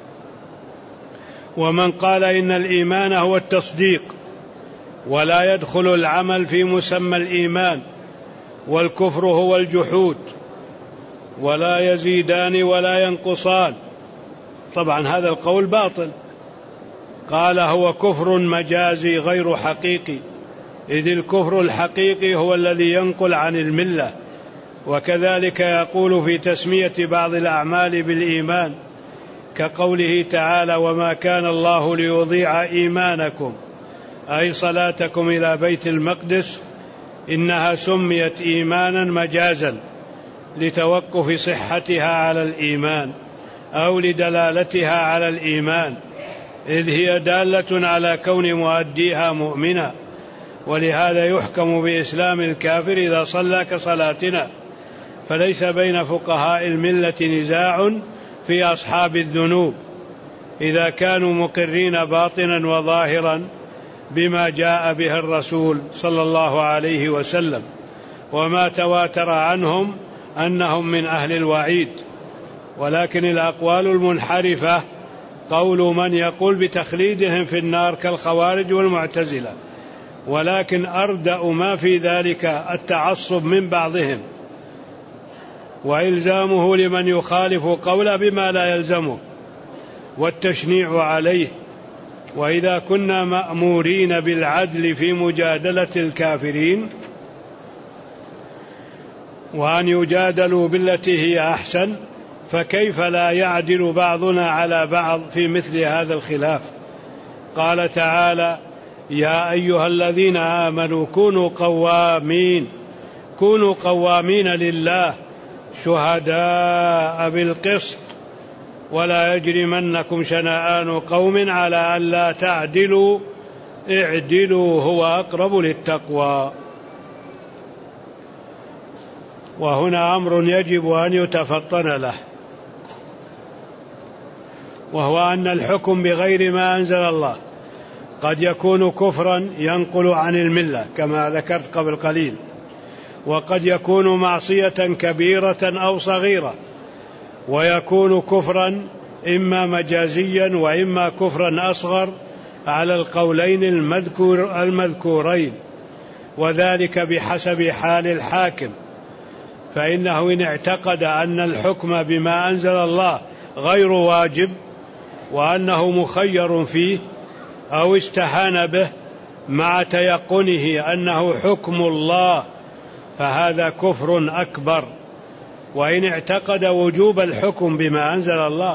ومن قال إن الإيمان هو التصديق ولا يدخل العمل في مسمى الإيمان، والكفر هو الجحود ولا يزيدان ولا ينقصان، طبعا هذا القول باطل. قال هو كفر مجازي غير حقيقي، إذ الكفر الحقيقي هو الذي ينقل عن الملة. وكذلك يقول في تسمية بعض الأعمال بالإيمان كقوله تعالى وما كان الله ليضيع إيمانكم، أي صلاتكم إلى بيت المقدس، إنها سميت إيمانا مجازا لتوقف صحتها على الإيمان أو لدلالتها على الإيمان، إذ هي دالة على كون مؤديها مؤمنا. ولهذا يحكم بإسلام الكافر إذا صلى كصلاتنا. فليس بين فقهاء الملة نزاع في أصحاب الذنوب إذا كانوا مقرين باطنا وظاهرا بما جاء به الرسول صلى الله عليه وسلم، وما تواتر عنهم أنهم من أهل الوعيد. ولكن الأقوال المنحرفة قول من يقول بتخليدهم في النار كالخوارج والمعتزلة، ولكن أردأ ما في ذلك التعصب من بعضهم وإلزامه لمن يخالف قوله بما لا يلزمه والتشنيع عليه. وإذا كنا مأمورين بالعدل في مجادلة الكافرين وأن يجادلوا بالتي هي أحسن، فكيف لا يعدل بعضنا على بعض في مثل هذا الخلاف؟ قال تعالى يا أيها الذين آمنوا كونوا قوامين كونوا قوامين لله شهداء بالقسط ولا يجرمنكم شنآن قوم على ألا تعدلوا اعدلوا هو أقرب للتقوى. وهنا أمر يجب أن يتفطن له، وهو أن الحكم بغير ما أنزل الله قد يكون كفرا ينقل عن الملة كما ذكرت قبل قليل، وقد يكون معصية كبيرة أو صغيرة، ويكون كفرا إما مجازيا وإما كفرا أصغر على القولين المذكور المذكورين، وذلك بحسب حال الحاكم. فإنه إن اعتقد أن الحكم بما أنزل الله غير واجب وأنه مخير فيه أو استهان به مع تيقنه أنه حكم الله فهذا كفر أكبر. وإن اعتقد وجوب الحكم بما أنزل الله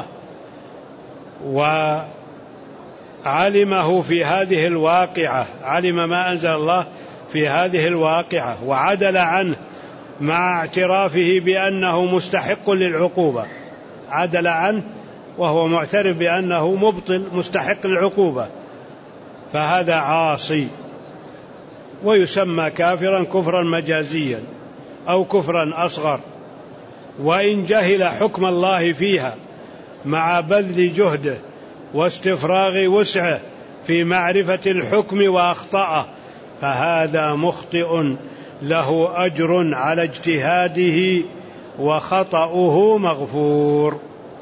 وعلمه في هذه الواقعة علم ما أنزل الله في هذه الواقعة وعدل عنه مع اعترافه بأنه مستحق للعقوبة، عدل عنه وهو معترف بأنه مبطل مستحق للعقوبة، فهذا عاصي ويسمى كافرا كفرا مجازيا أو كفرا أصغر. وإن جهل حكم الله فيها مع بذل جهده واستفراغ وسعه في معرفة الحكم وأخطأه فهذا مخطئ له أجر على اجتهاده وخطأه مغفور.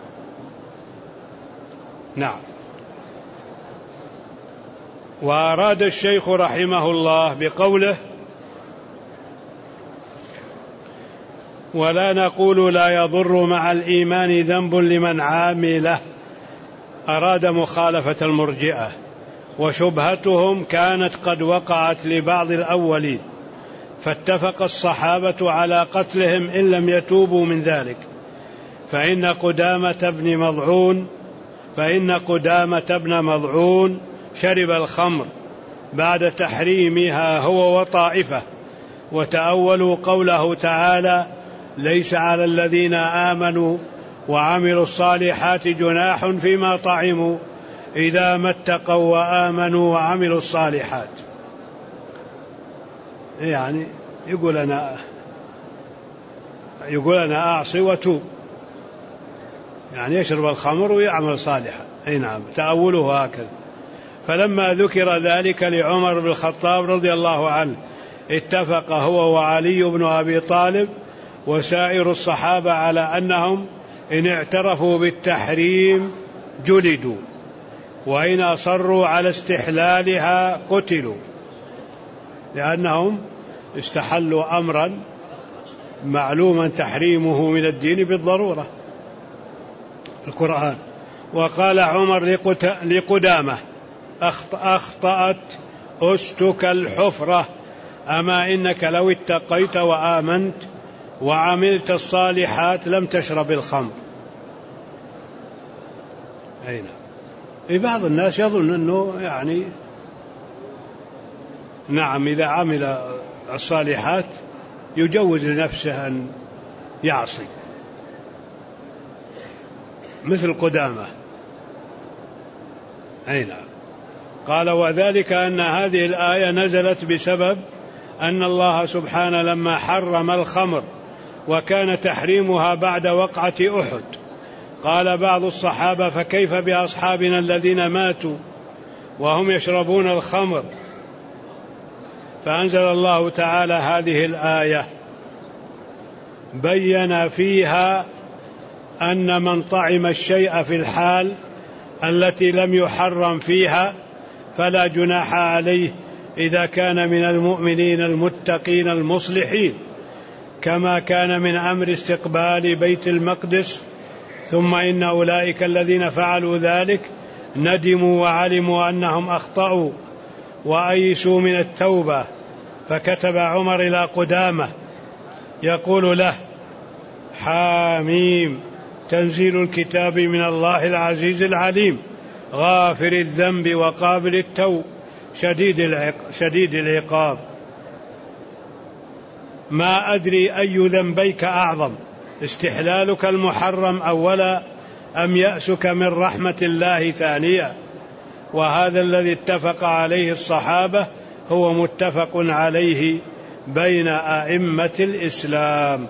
نعم. وأراد الشيخ رحمه الله بقوله ولا نقول لا يضر مع الإيمان ذنب لمن عامله، أراد مخالفة المرجئة، وشبهتهم كانت قد وقعت لبعض الأولين فاتفق الصحابة على قتلهم إن لم يتوبوا من ذلك، فإن قدامة بن مضعون فإن قدامة بن مضعون شرب الخمر بعد تحريمها هو وطائفة، وتأولوا قوله تعالى ليس على الذين آمنوا وعملوا الصالحات جناح فيما طعموا إذا ما اتقوا وآمنوا وعملوا الصالحات. يعني يقول أنا يقول أنا أعصي وتوب، يعني يشرب الخمر ويعمل صالحا. أي نعم، تأوله هكذا. فلما ذكر ذلك لعمر بن الخطاب رضي الله عنه اتفق هو وعلي بن أبي طالب وسائر الصحابة على أنهم إن اعترفوا بالتحريم جلدوا، وإن أصروا على استحلالها قتلوا، لأنهم استحلوا أمرا معلوما تحريمه من الدين بالضرورة، القرآن. وقال عمر لقدامة أخطأت أستك الحفرة، أما إنك لو اتقيت وآمنت وعملت الصالحات لم تشرب الخمر. أين بعض الناس يظن أنه يعني نعم إذا عمل الصالحات يجوز لنفسه أن يعصي، مثل قدامة. أي نعم. قال وذلك أن هذه الآية نزلت بسبب أن الله سبحانه لما حرم الخمر وكان تحريمها بعد وقعة أحد قال بعض الصحابة فكيف بأصحابنا الذين ماتوا وهم يشربون الخمر، فأنزل الله تعالى هذه الآية بين فيها أن من طعم الشيء في الحال التي لم يحرم فيها فلا جناح عليه إذا كان من المؤمنين المتقين المصلحين، كما كان من أمر استقبال بيت المقدس. ثم إن أولئك الذين فعلوا ذلك ندموا وعلموا أنهم أخطأوا وأيسوا من التوبة، فكتب عمر إلى قدامة يقول له حاميم تنزيل الكتاب من الله العزيز العليم غافر الذنب وقابل التوب شديد العقاب، ما أدري أي ذنبيك أعظم استحلالك المحرم أولا أم يأسك من رحمة الله ثانيا، وهذا الذي اتفق عليه الصحابة هو متفق عليه بين أئمة الإسلام.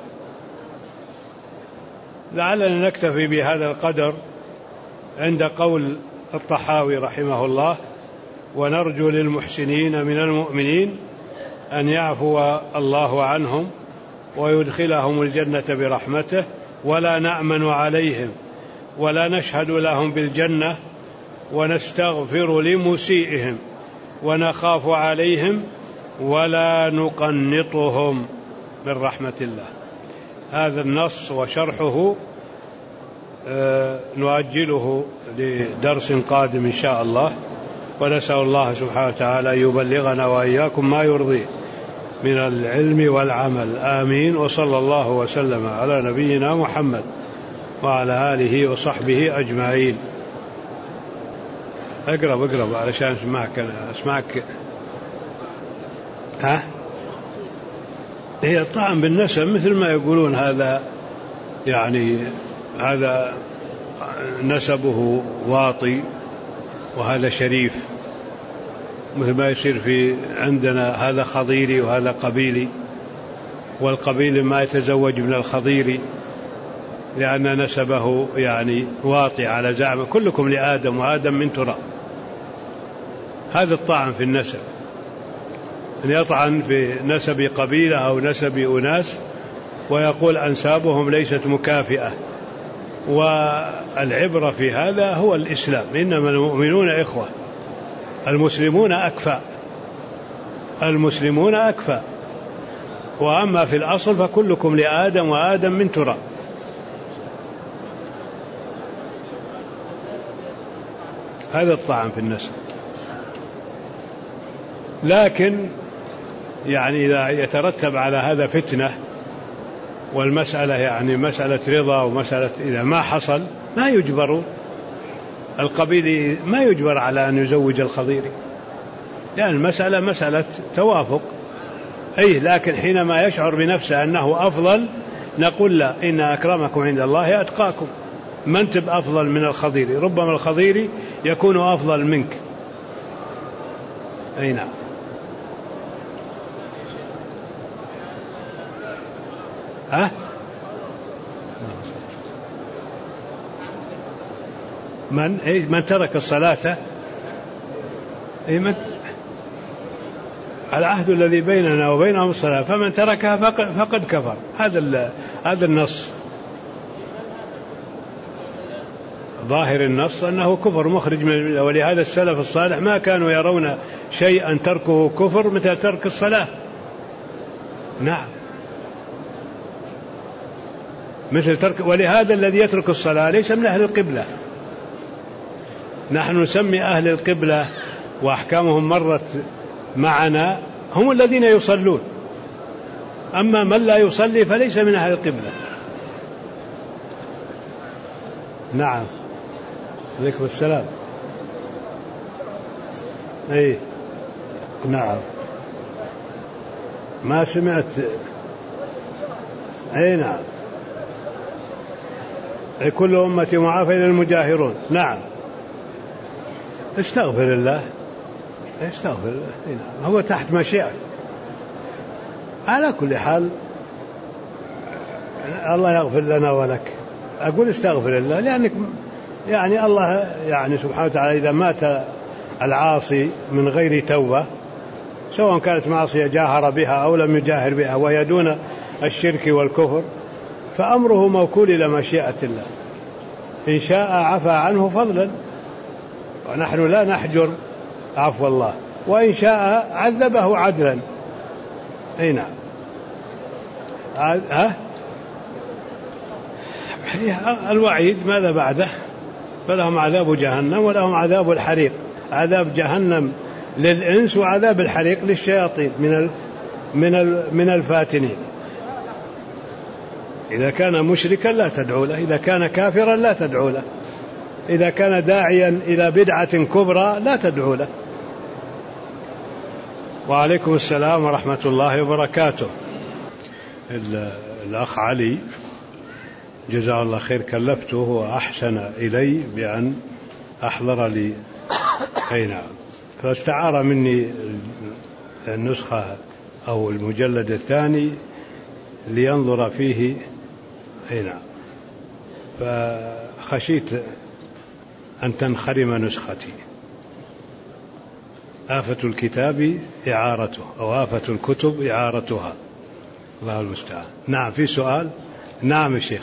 لعلنا نكتفي بهذا القدر عند قول الطحاوي رحمه الله ونرجو للمحسنين من المؤمنين أن يعفو الله عنهم ويدخلهم الجنة برحمته، ولا نأمن عليهم ولا نشهد لهم بالجنة، ونستغفر لمسيئهم ونخاف عليهم ولا نقنطهم من رحمة الله. هذا النص وشرحه نؤجله لدرس قادم إن شاء الله، ونسأل الله سبحانه وتعالى أن يبلغنا وإياكم ما يرضي من العلم والعمل، آمين. وصلى الله وسلم على نبينا محمد وعلى آله وصحبه أجمعين. اقرب اقرب علشان اسمعك اسمعك ها هي الطعن بالنسب مثل ما يقولون هذا يعني هذا نسبه واطي وهذا شريف، مثل ما يصير في عندنا هذا خضيري وهذا قبيلي، والقبيل ما يتزوج من الخضيري لأن نسبه يعني واطي على زعمه كلكم لآدم وآدم من تراب. هذا الطعن في النسب، أن يطعن في نسب قبيلة أو نسب أناس ويقول أنسابهم ليست مكافئة. والعبرة في هذا هو الإسلام، إنما المؤمنون إخوة، المسلمون أكفى، المسلمون أكفى، وأما في الأصل فكلكم لآدم وآدم من تراب. هذا الطعن في النسب. لكن يعني إذا يترتب على هذا فتنة والمسألة يعني مسألة رضا ومسألة إذا ما حصل ما يجبر القبيلي، ما يجبر على أن يزوج الخضيري، لأن يعني المسألة مسألة توافق. أي لكن حينما يشعر بنفسه أنه أفضل نقول لا، إن أكرمكم عند الله أتقاكم. من تب أفضل من الخضيري؟ ربما الخضيري يكون أفضل منك. أي نعم. ها؟ من إيه من ترك الصلاة إيه من العهد الذي بيننا وبينهم الصلاة فمن تركها فقد, فقد كفر. هذا هذا النص، ظاهر النص أنه كفر مخرج من الملة. ولهذا السلف الصالح ما كانوا يرون شيئا تركه كفر مثل ترك الصلاة. نعم مثل ترك. ولهذا الذي يترك الصلاة ليس من أهل القبلة. نحن نسمي أهل القبلة وأحكامهم مرت معنا هم الذين يصلون، أما من لا يصلي فليس من أهل القبلة. نعم عليكم السلام. أي نعم ما سمعت. أي نعم أي كل أمتي معافى إلى المجاهرون. نعم استغفر الله، استغفر الله. نعم هو تحت مشيئة. على كل حال الله يغفر لنا ولك. أقول استغفر الله لأنك يعني الله يعني سبحانه وتعالى إذا مات العاصي من غير توبة سواء كانت معصية جاهر بها أو لم يجاهر بها وهي دون الشرك والكفر فأمره موكول إلى مشيئة الله، إن شاء عفى عنه فضلا ونحن لا نحجر عفو الله، وإن شاء عذبه عدلا. أي نعم. ها الوعيد ماذا بعده؟ فلهم عذاب جهنم ولهم عذاب الحريق. عذاب جهنم للإنس وعذاب الحريق للشياطين من من من الفاتنين. إذا كان مشركا لا تدعو له، إذا كان كافرا لا تدعو له، إذا كان داعيا إلى بدعة كبرى لا تدعو له. وعليكم السلام ورحمة الله وبركاته. الأخ علي جزاه الله خير كلفته وأحسن إلي بأن أحضر لي. أي نعم فاستعار مني النسخة أو المجلد الثاني لينظر فيه. أي نعم فخشيت أن تنخرم نسختي. آفة الكتاب إعارته أو آفة الكتب إعارتها، الله المستعان. نعم في سؤال. نعم يا شيخ.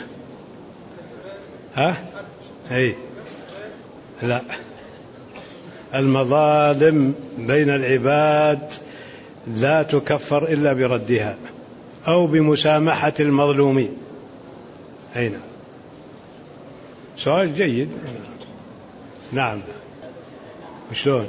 ها أي لا، المظالم بين العباد لا تكفر إلا بردها أو بمسامحة المظلومين. أي نعم سؤال جيد. نعم شلون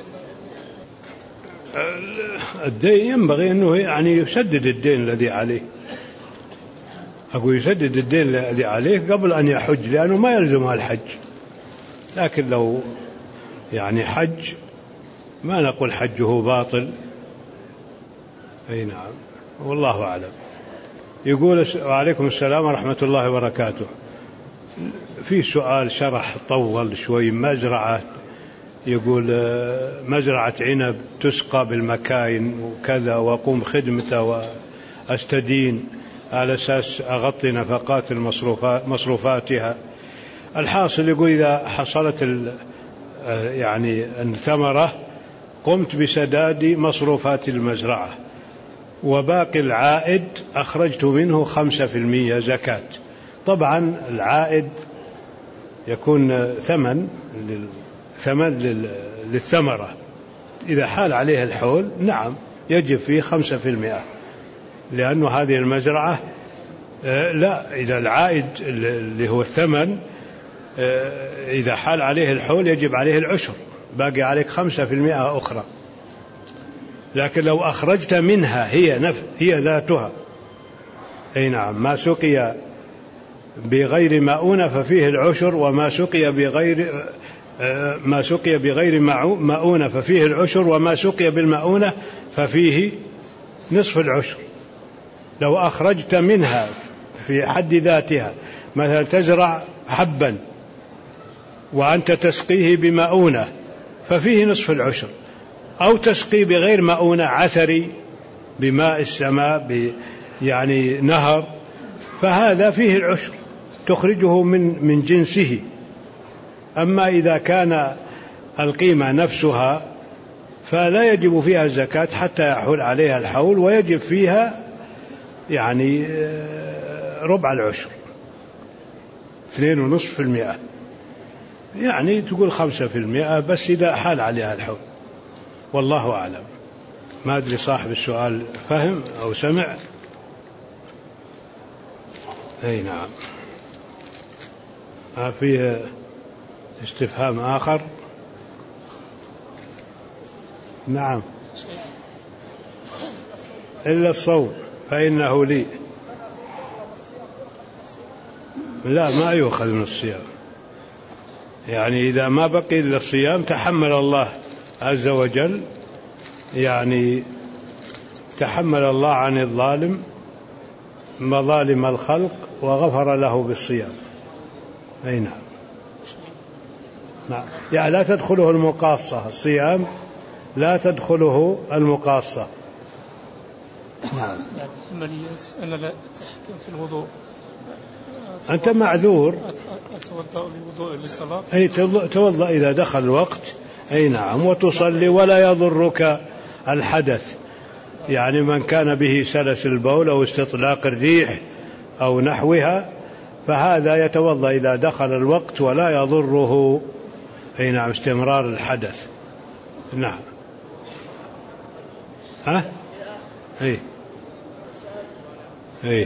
الدين ينبغي أنه يعني يسدد الدين الذي عليه. أقول يسدد الدين الذي عليه قبل أن يحج لأنه ما يلزمها الحج، لكن لو يعني حج ما نقول حجه باطل. أي نعم والله أعلم. يقول وعليكم السلام ورحمة الله وبركاته. في سؤال شرح طول شوي. مزرعة، يقول مزرعة عنب تسقى بالمكاين وكذا، وأقوم خدمته وأستدين على أساس أغطي نفقات مصروفاتها. الحاصل يقول إذا حصلت يعني الثمرة قمت بسداد مصروفات المزرعة، وباقي العائد أخرجت منه خمسة في المية زكاة. طبعا العائد يكون ثمن ثمن للثمرة، إذا حال عليها الحول نعم يجب فيه خمسة في المئة، لأنه هذه المزرعة لا، إذا العائد اللي هو الثمن إذا حال عليه الحول يجب عليه العشر، باقي عليك خمسة في المئة أخرى. لكن لو أخرجت منها هي نف هي ذاتها، أي نعم، ما سقي بغير مؤونة ففيه العشر، وما سقي بغير ما سقي بغير مؤونة ففيه العشر، وما سقي بالمؤونة ففيه نصف العشر. لو أخرجت منها في حد ذاتها، مثلا تزرع حبا وأنت تسقيه بمؤونة ففيه نصف العشر، أو تسقي بغير مؤونة عثري بماء السماء يعني نهر، فهذا فيه العشر تخرجه من من جنسه. أما إذا كان القيمة نفسها فلا يجب فيها الزكاة حتى يحول عليها الحول، ويجب فيها يعني ربع العشر، اثنين ونصف في المئة، يعني تقول خمسة في المئة بس إذا حال عليها الحول. والله أعلم. ما أدري صاحب السؤال فهم أو سمع. أي نعم. ما فيه استفهام آخر؟ نعم. إلا الصوم فإنه لي. لا، ما يؤخذ من الصيام، يعني إذا ما بقي إلا الصيام تحمل الله عز وجل، يعني تحمل الله عن الظالم مظالم الخلق وغفر له بالصيام. أي نعم. نعم. يعني لا تدخله المقاصة، الصيام لا تدخله المقاصة. نعم. عمليات أنا لا أتحكم في الوضوء، أنت معذور. أتوضأ للوضوء للصلاة. أي توضأ إذا دخل الوقت. أي نعم. وتصلي ولا يضرك الحدث، يعني من كان به سلس البول أو استطلاق الريح أو نحوها فهذا يتوضأ إذا دخل الوقت ولا يضره أي نعم استمرار الحدث. نعم. ها؟ أي أي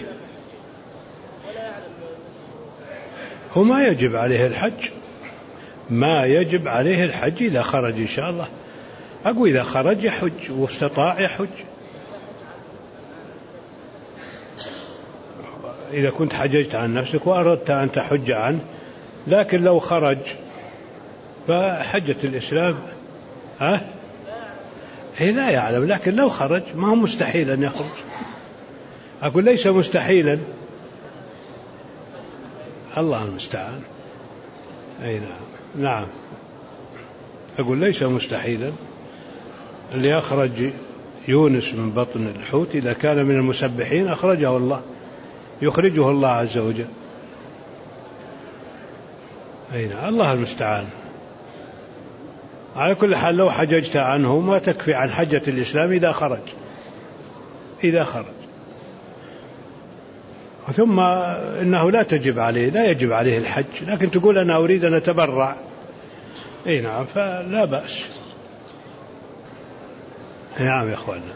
هو ما يجب عليه الحج، ما يجب عليه الحج إذا خرج إن شاء الله. أقول إذا خرج يحج واستطاع يحج. إذا كنت حججت عن نفسك وأردت أن تحج عنه، لكن لو خرج فحجة الإسلام ها؟ هي لا يعلم، لكن لو خرج ما هو مستحيل أن يخرج. أقول ليس مستحيلا، الله المستعان. أي نعم. نعم. أقول ليس مستحيلا. اللي أخرج يونس من بطن الحوت إذا كان من المسبحين أخرجه الله، يخرجه الله عز وجل. أي نعم. الله المستعان. على كل حال لو حججت عنه ما تكفي عن حجة الإسلام إذا خرج إذا خرج ثم إنه لا تجب عليه لا يجب عليه الحج، لكن تقول أنا أريد أن أتبرع. أي نعم، فلا بأس. نعم يا أخوانا.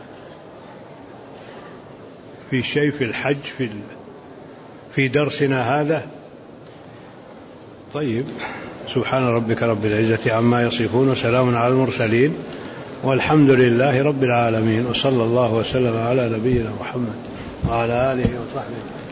في شيء في الحج في في درسنا هذا؟ طيب. سبحان ربك رب العزة عما يصفون وسلام على المرسلين والحمد لله رب العالمين، وصلى الله وسلم على نبينا محمد وعلى آله وصحبه.